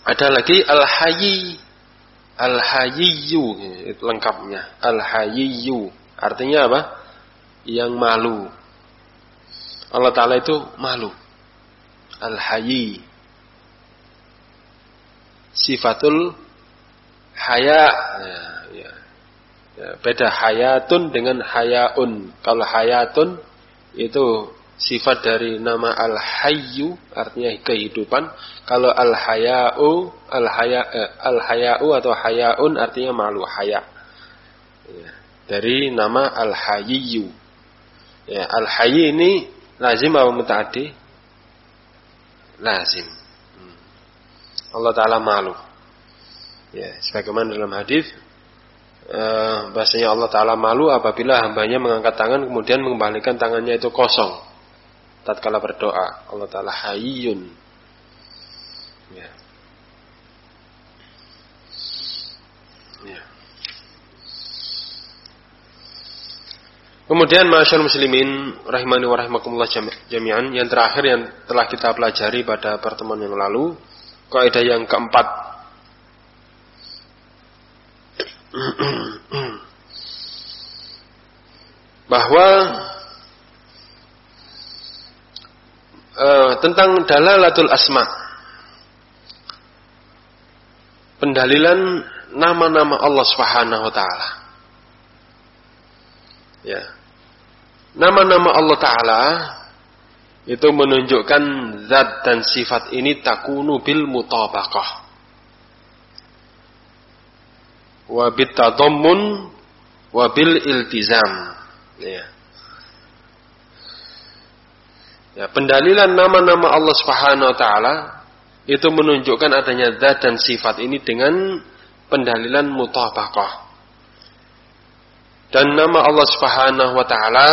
Ada lagi al-hayy. Al-hayyu itu lengkapnya. Al-hayyu artinya apa? Yang malu. Allah Ta'ala itu malu. Al-hayy. Sifatul haya. Ya. Beda hayatun dengan hayaun. Kalau hayatun itu sifat dari nama al-hayyu artinya kehidupan. Kalau al-haya'u atau hayaun artinya malu, haya. Ya. Dari nama al-hayyu. Ya, al-hayy ini lazim atau muta'addi? Lazim. Allah Ta'ala malu. Ya, sebagaimana dalam hadis bahasanya Allah Ta'ala malu apabila hambanya mengangkat tangan kemudian mengembalikan tangannya itu kosong tatkala berdoa. Allah Ta'ala hayyun. Ya. Ya. Kemudian ma'asyarul muslimin rahimani wa rahimakumullah jami'an, yang terakhir yang telah kita pelajari pada pertemuan yang lalu, kaidah yang keempat, bahwa tentang dalalatul asma, pendalilan nama-nama Allah Subhanahu wa taala. Ya. Nama-nama Allah Ta'ala itu menunjukkan zat dan sifat ini takunu bil mutabaqah wa bit tadammun wa bil iltizam. Ya. Ya, pendalilan nama-nama Allah Subhanahu wa taala itu menunjukkan adanya zat dan sifat ini dengan pendalilan mutabaqah. Dan nama Allah Subhanahu wa taala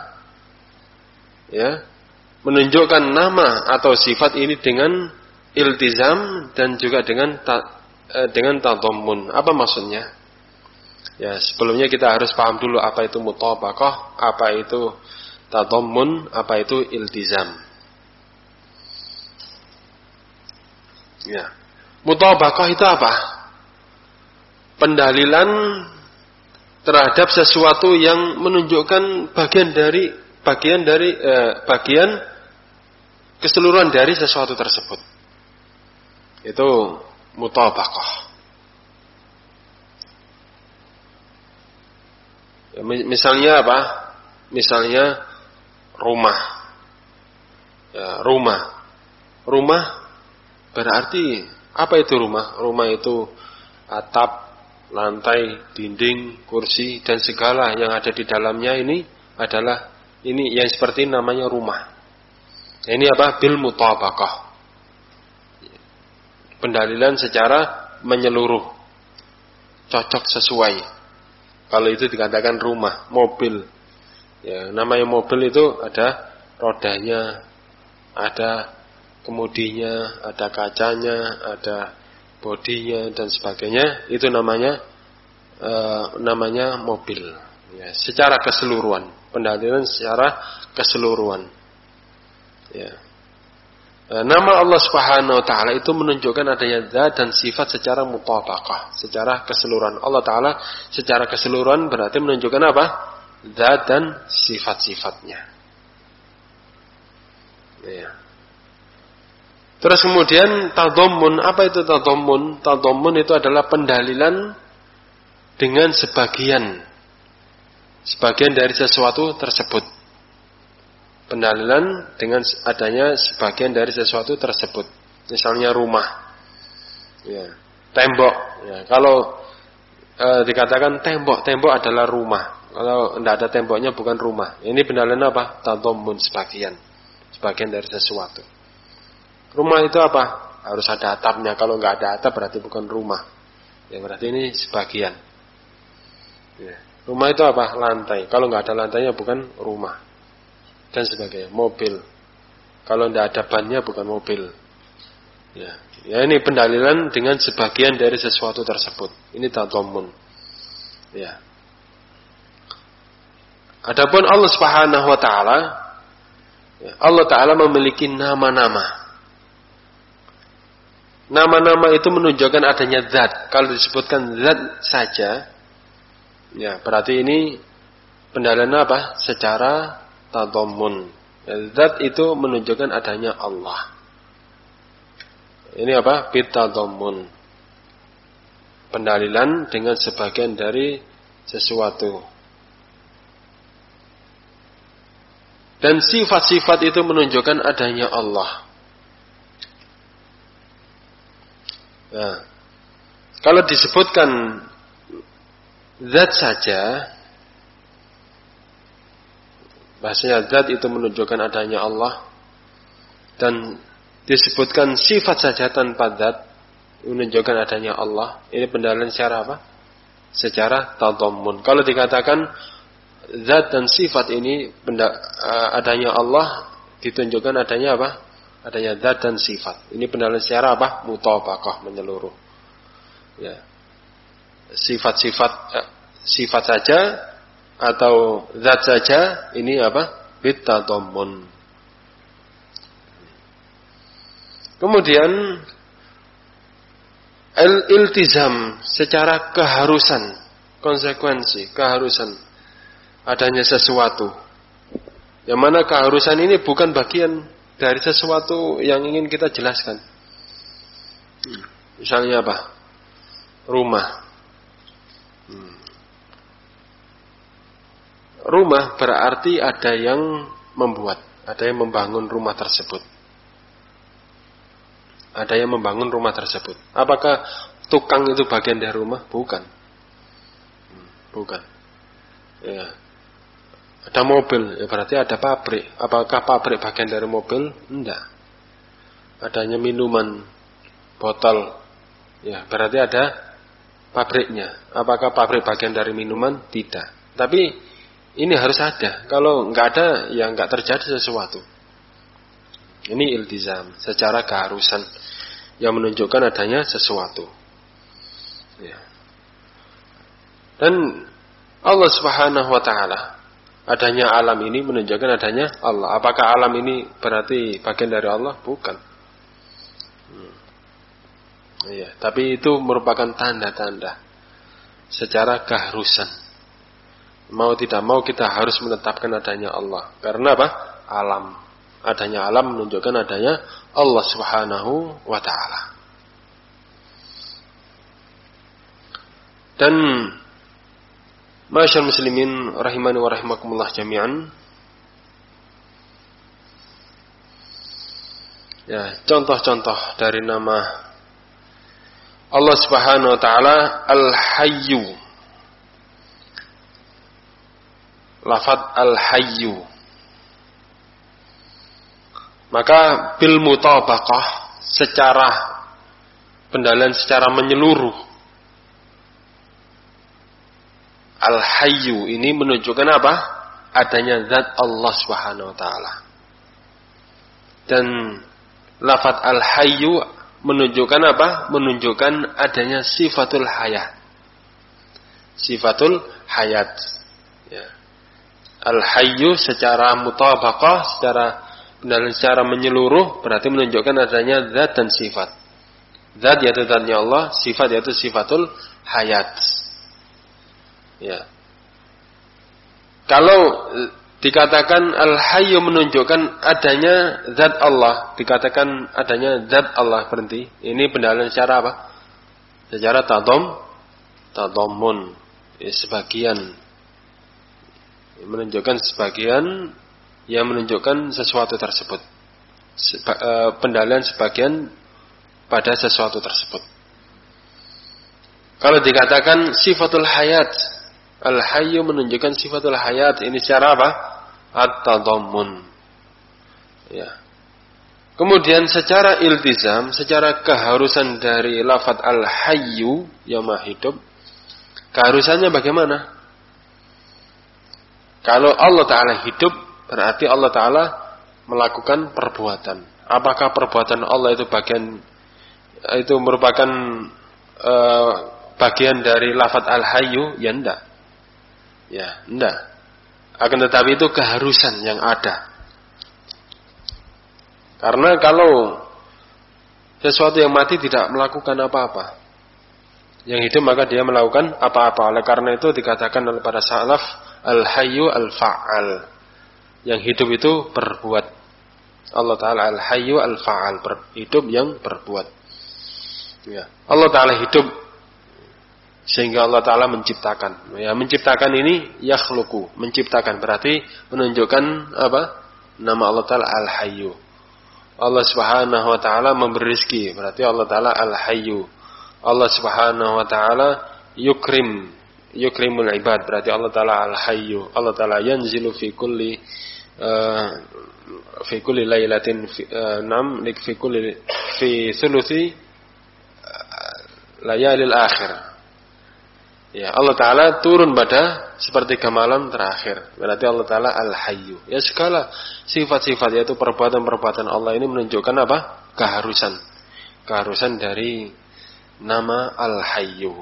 ya menunjukkan nama atau sifat ini dengan iltizam dan juga dengan tadammun. Apa maksudnya? Ya, sebelumnya kita harus paham dulu apa itu mutabaqah, apa itu tadammun, apa itu iltizam. Ya. Mutabaqah itu apa? Pendalilan terhadap sesuatu yang menunjukkan bagian keseluruhan dari sesuatu tersebut. Itu mutabaqah. Ya, misalnya apa? Misalnya rumah. Ya, rumah berarti apa itu rumah? Rumah itu atap, lantai, dinding, kursi, dan segala yang ada di dalamnya ini adalah ini yang seperti namanya rumah. Ini apa? Bil mutabaqah. Pendalilan secara menyeluruh, cocok sesuai. Kalau itu dikatakan rumah, mobil. Ya, namanya mobil itu ada rodanya, ada kemudinya, ada kacanya, ada bodinya dan sebagainya, itu namanya mobil. Ya, secara keseluruhan, pendalilan secara keseluruhan. Ya. Nama Allah Subhanahu wa taala itu menunjukkan adanya zat dan sifat secara mutabaqah, secara keseluruhan. Allah Taala secara keseluruhan berarti menunjukkan apa? Zat dan sifat-sifatnya. Ya. Terus kemudian tadammun, apa itu tadammun? Tadammun itu adalah pendalilan dengan sebagian dari sesuatu tersebut. Pendalilan dengan adanya sebagian dari sesuatu tersebut. Misalnya rumah, ya, tembok. Ya, kalau dikatakan tembok adalah rumah. Kalau tidak ada temboknya bukan rumah. Ini pendalilan apa? Tadammun, sebagian dari sesuatu. Rumah itu apa? Harus ada atapnya. Kalau nggak ada atap berarti bukan rumah. Ya berarti ini sebagian. Ya. Rumah itu apa? Lantai. Kalau nggak ada lantainya bukan rumah. Dan sebagainya. Mobil. Kalau nggak ada bannya bukan mobil. Ya. Ya ini pendalilan dengan sebagian dari sesuatu tersebut. Ini tadammun. Ya. Adapun Allah Subhanahu wa taala, ya, Allah Taala memiliki nama-nama. nama-nama itu menunjukkan adanya zat. Kalau disebutkan zat saja, ya berarti ini pendalilan apa? Secara tadammun. Ya, zat itu menunjukkan adanya Allah. Ini apa? Bitadammun. Pendalilan dengan sebagian dari sesuatu. Dan sifat-sifat itu menunjukkan adanya Allah. Nah, kalau disebutkan zat saja, bahasanya zat itu menunjukkan adanya Allah, dan disebutkan sifat saja tanpa zat menunjukkan adanya Allah. Ini pendalilan secara apa? Secara tadammun. Kalau dikatakan zat dan sifat ini adanya Allah, ditunjukkan adanya apa? Adanya zat dan sifat. Ini pendalilan secara apa? Mutabaqah, menyeluruh. Ya. Sifat saja atau zat saja, ini apa? Bitadammun. Kemudian iltizam secara keharusan, konsekuensi, keharusan adanya sesuatu. Yang mana keharusan ini bukan bagian dari sesuatu yang ingin kita jelaskan. Misalnya apa? Rumah. Rumah berarti ada yang membuat, ada yang membangun rumah tersebut. Ada yang membangun rumah tersebut. Apakah tukang itu bagian dari rumah? Bukan. Bukan. Ya. Ada mobil, ya berarti ada pabrik. Apakah pabrik bagian dari mobil? Enggak. Adanya minuman, botol, ya berarti ada pabriknya. Apakah pabrik bagian dari minuman? Tidak. Tapi ini harus ada. Kalau enggak ada, ya enggak terjadi sesuatu. Ini iltizam secara keharusan yang menunjukkan adanya sesuatu. Ya. Dan Allah Subhanahu wa taala, adanya alam ini menunjukkan adanya Allah. Apakah alam ini berarti bagian dari Allah? Bukan. Iya, tapi itu merupakan tanda-tanda secara keharusan. Mau tidak mau kita harus menetapkan adanya Allah. Karena apa? Alam. Adanya alam menunjukkan adanya Allah Subhanahu wa ta'ala. Dan ma'asyar muslimin rahimani wa rahimakumullah jami'an. Ya, contoh-contoh dari nama Allah Subhanahu wa ta'ala Al-Hayyu. Lafaz Al-Hayyu. Maka bil mutabaqah secara pendalilan secara menyeluruh, Al-Hayyu ini menunjukkan apa? Adanya zat Allah Subhanahu wa taala. Dan lafaz Al-Hayyu menunjukkan apa? Menunjukkan adanya sifatul hayat. Sifatul hayat. Ya. Al-Hayyu secara mutabaqah, secara menyeluruh berarti menunjukkan adanya zat dan sifat. Zat yaitu zatnya Allah, sifat yaitu sifatul hayat. Ya. Kalau dikatakan Al-Hayyu menunjukkan adanya zat Allah, dikatakan adanya zat Allah, berhenti. Ini pendalilan secara apa? Secara tadammun. Sebagian menunjukkan sebagian yang menunjukkan sesuatu tersebut. Pendalilan sebagian pada sesuatu tersebut. Kalau dikatakan sifatul hayat, Al-Hayyu menunjukkan sifatul hayat, ini secara apa? At-tadammun. Ya. Kemudian secara iltizam, secara keharusan dari lafaz Al-Hayyu yang maha hidup, keharusannya bagaimana? Kalau Allah Ta'ala hidup, berarti Allah Ta'ala melakukan perbuatan. Apakah perbuatan Allah itu merupakan bagian dari lafaz Al-Hayyu? Ya enggak. Ya, enggak. Akan tetapi itu keharusan yang ada. Karena kalau Sesuatu yang mati tidak melakukan apa-apa. Yang hidup maka dia melakukan apa-apa. Oleh karena itu dikatakan oleh para salaf, al-hayyu al-fa'al. Yang hidup itu berbuat. Allah Ta'ala al-hayyu al-fa'al. Hidup yang berbuat. Ya. Allah Ta'ala hidup sehingga Allah Ta'ala menciptakan. Ya, menciptakan ini yakhluqu, menciptakan berarti menunjukkan apa? Nama Allah Ta'ala al-hayyu. Allah Subhanahu wa Ta'ala memberi rezeki, berarti Allah Ta'ala al-hayyu. Allah Subhanahu wa Ta'ala yukrimul ibad, berarti Allah Ta'ala al-hayyu. Allah Ta'ala yanzilu fi kulli lailatin fi thuluthi layalil akhir. Ya, Allah Ta'ala turun pada sepertiga malam terakhir. Berarti Allah Ta'ala al-hayyu. Ya, segala sifat-sifat yaitu perbuatan-perbuatan Allah ini menunjukkan apa? Keharusan. Keharusan dari nama al-hayyu.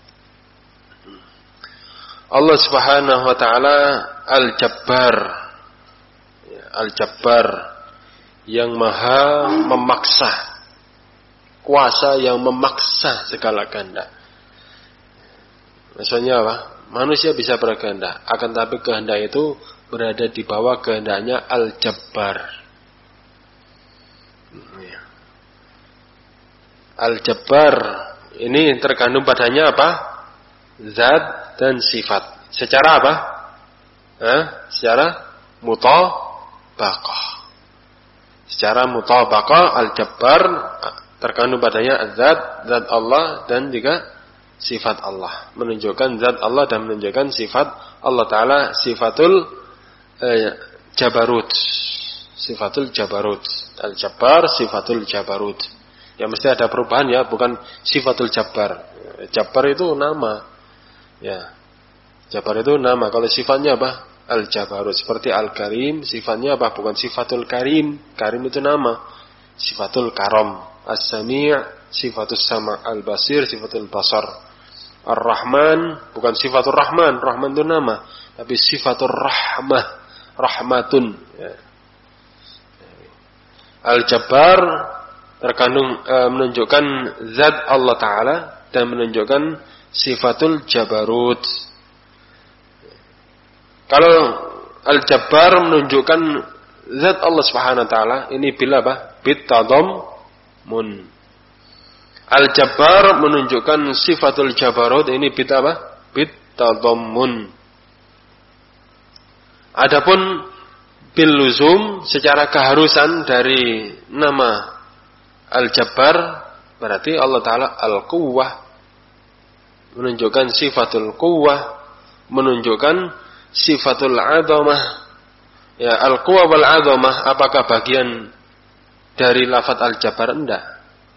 Allah Subhanahu wa Ta'ala al-jabbar. Ya, al-jabbar yang maha memaksa. Kuasa yang memaksa segala kehendak. Maksudnya apa? Manusia bisa berkehendak, akan tapi kehendak itu berada di bawah kehendaknya Al-Jabbar. Al-Jabbar ini terkandung padanya apa? Zat dan sifat. Secara apa? Secara mutabaqah. Secara mutabaqah Al-Jabbar terkandung padanya zat Allah dan juga sifat Allah, menunjukkan zat Allah dan menunjukkan sifat Allah Ta'ala, sifatul jabarut, sifatul jabarut, al-jabbar, sifatul jabarut. Ya mesti ada perubahan ya, bukan sifatul jabbar. Jabbar itu nama, ya. Jabbar itu nama. Kalau sifatnya apa? Al-jabarut. Seperti al-karim, sifatnya apa? Bukan sifatul karim. Karim itu nama. Sifatul karam. As-sami', sifatul sama'. Al-basir, sifatul basar. Ar-Rahman bukan sifatul Rahman, Rahman itu nama, tapi sifatul Rahmah, Rahmatun. Ya. Al-Jabbar terkandung menunjukkan zat Allah Ta'ala dan menunjukkan sifatul Jabarut. Kalau Al-Jabbar menunjukkan zat Allah Subhanahu Wa Ta'ala, ini bila apa? Bitadammun. Al-Jabbar menunjukkan sifatul Jabarut, ini bit apa? Bitadammun. Adapun bil luzum secara keharusan dari nama Al-Jabbar berarti Allah Ta'ala Al-Quwwah, menunjukkan sifatul Quwwah, menunjukkan sifatul Azamah. Ya, Al-Quwwah wal Azamah apakah bagian dari lafaz Al-Jabbar? Enggak.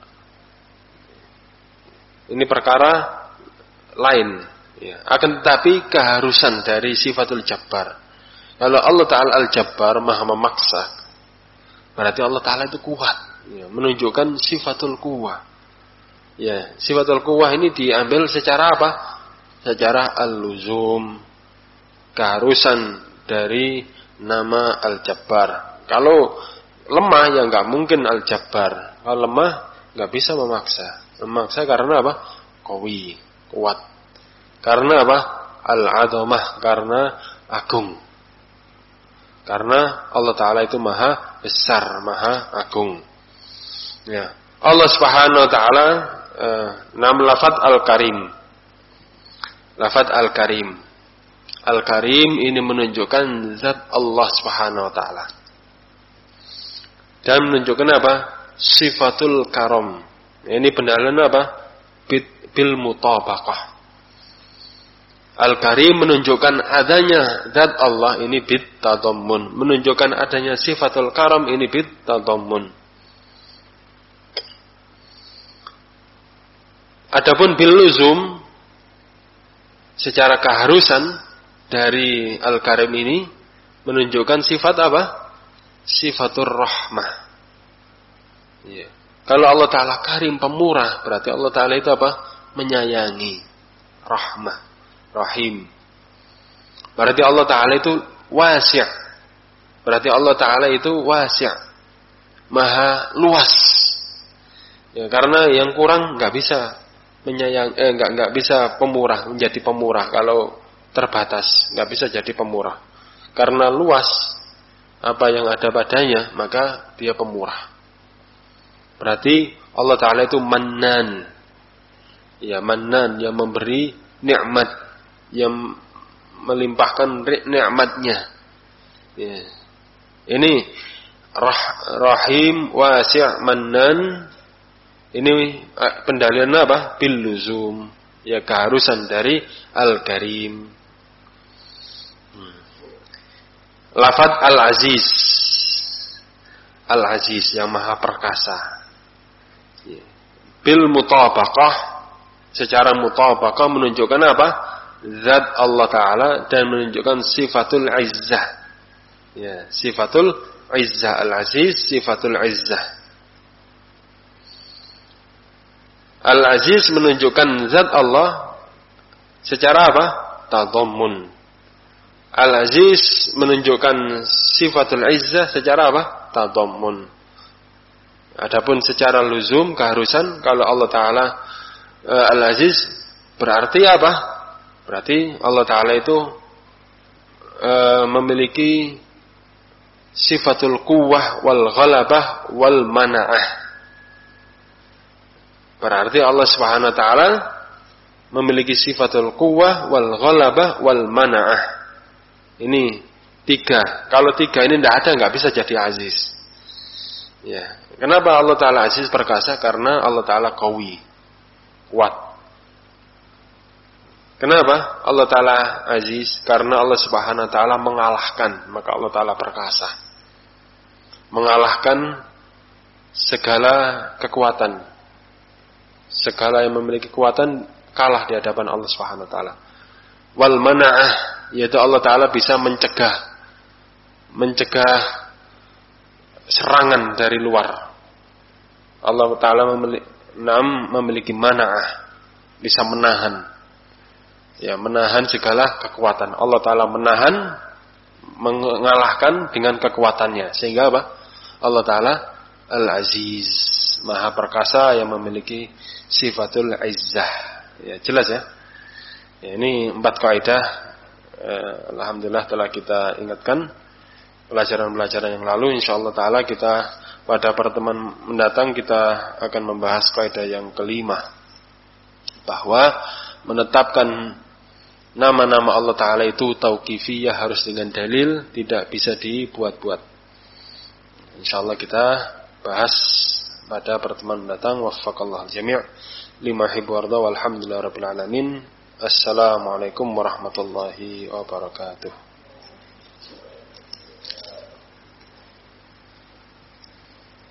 Ini perkara lain, ya. Akan tetapi keharusan dari sifatul Jabbar. Kalau Allah Ta'ala Al-Jabbar maha memaksa, berarti Allah Ta'ala itu kuat, ya. Menunjukkan sifatul kuwah. Ya, sifatul kuwah ini diambil secara apa? Secara al-luzum, keharusan dari nama Al-Jabbar. Kalau lemah ya nggak mungkin Al-Jabbar. Kalau lemah nggak bisa memaksa. Memaksa karena apa? Qawi, kuat. Karena apa? Al-Azamah, karena agung. Karena Allah Ta'ala itu maha besar, maha agung. Ya. Allah Subhanahu Wa Ta'ala nama lafaz Al-Karim. Lafaz Al-Karim. Al-Karim ini menunjukkan zat Allah Subhanahu Wa Ta'ala. Dan menunjukkan apa? Sifatul karam. Ini pendalilan apa? Bil mutabaqah. Al-Karim menunjukkan adanya zat Allah, ini bit tadammun. Menunjukkan adanya sifatul karam, ini bit tadammun. Adapun bil luzum secara keharusan dari Al-Karim ini menunjukkan sifat apa? Sifatur rahmah. Ya. Kalau Allah Ta'ala karim, pemurah, berarti Allah Ta'ala itu apa? Menyayangi. Rahmah. Rahim. Berarti Allah Ta'ala itu wasi'. Berarti Allah Ta'ala itu wasi'. Maha luas. Ya, karena yang kurang nggak bisa nggak bisa pemurah, menjadi pemurah kalau terbatas, nggak bisa jadi pemurah. Karena luas apa yang ada padanya, maka dia pemurah. Berarti Allah Ta'ala itu Mannan. Ya, Mannan, yang memberi nikmat, yang melimpahkan nikmatnya. Ya. Ini Rahim, Wasi', Mannan. Ini pendalian apa? Bil luzum. Ya, keharusan dari Al-Karim. Lafaz Al-Aziz. Al-Aziz yang maha perkasa. Bil mutabaqah, secara mutabaqah menunjukkan apa? Zat Allah Ta'ala dan menunjukkan sifatul izzah. Ya, sifatul izzah. Al-Aziz, sifatul izzah. Al-Aziz menunjukkan zat Allah secara apa? Tadammun. Al-Aziz menunjukkan sifatul izzah secara apa? Tadammun. Adapun secara luzum, keharusan, kalau Allah Ta'ala Al-Aziz berarti apa? Berarti Allah Ta'ala itu memiliki sifatul quwwah wal ghalabah wal mana'ah. Berarti Allah Subhanahu Wa Ta'ala memiliki sifatul quwwah wal ghalabah wal mana'ah. Ini 3. Kalau 3 ini tidak ada, nggak bisa jadi aziz. Ya. Kenapa Allah Ta'ala aziz perkasa? Karena Allah Ta'ala qawi, kuat. Kenapa Allah Ta'ala aziz? Karena Allah Subhanahu Wa Ta'ala mengalahkan, maka Allah Ta'ala perkasa. Mengalahkan segala kekuatan. Segala yang memiliki kekuatan kalah di hadapan Allah Subhanahu Wa Ta'ala. Wal mana'ah, yaitu Allah Ta'ala bisa mencegah serangan dari luar. Allah Ta'ala memiliki mana'ah, bisa menahan. Ya, menahan segala kekuatan. Allah Ta'ala menahan, mengalahkan dengan kekuatannya. Sehingga apa? Allah Ta'ala Al-Aziz, maha perkasa yang memiliki sifatul izzah. Ya, jelas ya? Ya, ini 4 kaidah. Alhamdulillah telah kita ingatkan pelajaran-pelajaran yang lalu. InsyaAllah ta'ala kita pada pertemuan mendatang kita akan membahas kaidah yang kelima, bahwa menetapkan nama-nama Allah Ta'ala itu tauqifiyah, harus dengan dalil, tidak bisa dibuat-buat. InsyaAllah kita bahas pada pertemuan mendatang. Waffaqallahu al-jami' lima hibbu warda walhamdulillah rabbil alamin. Assalamualaikum warahmatullahi wabarakatuh.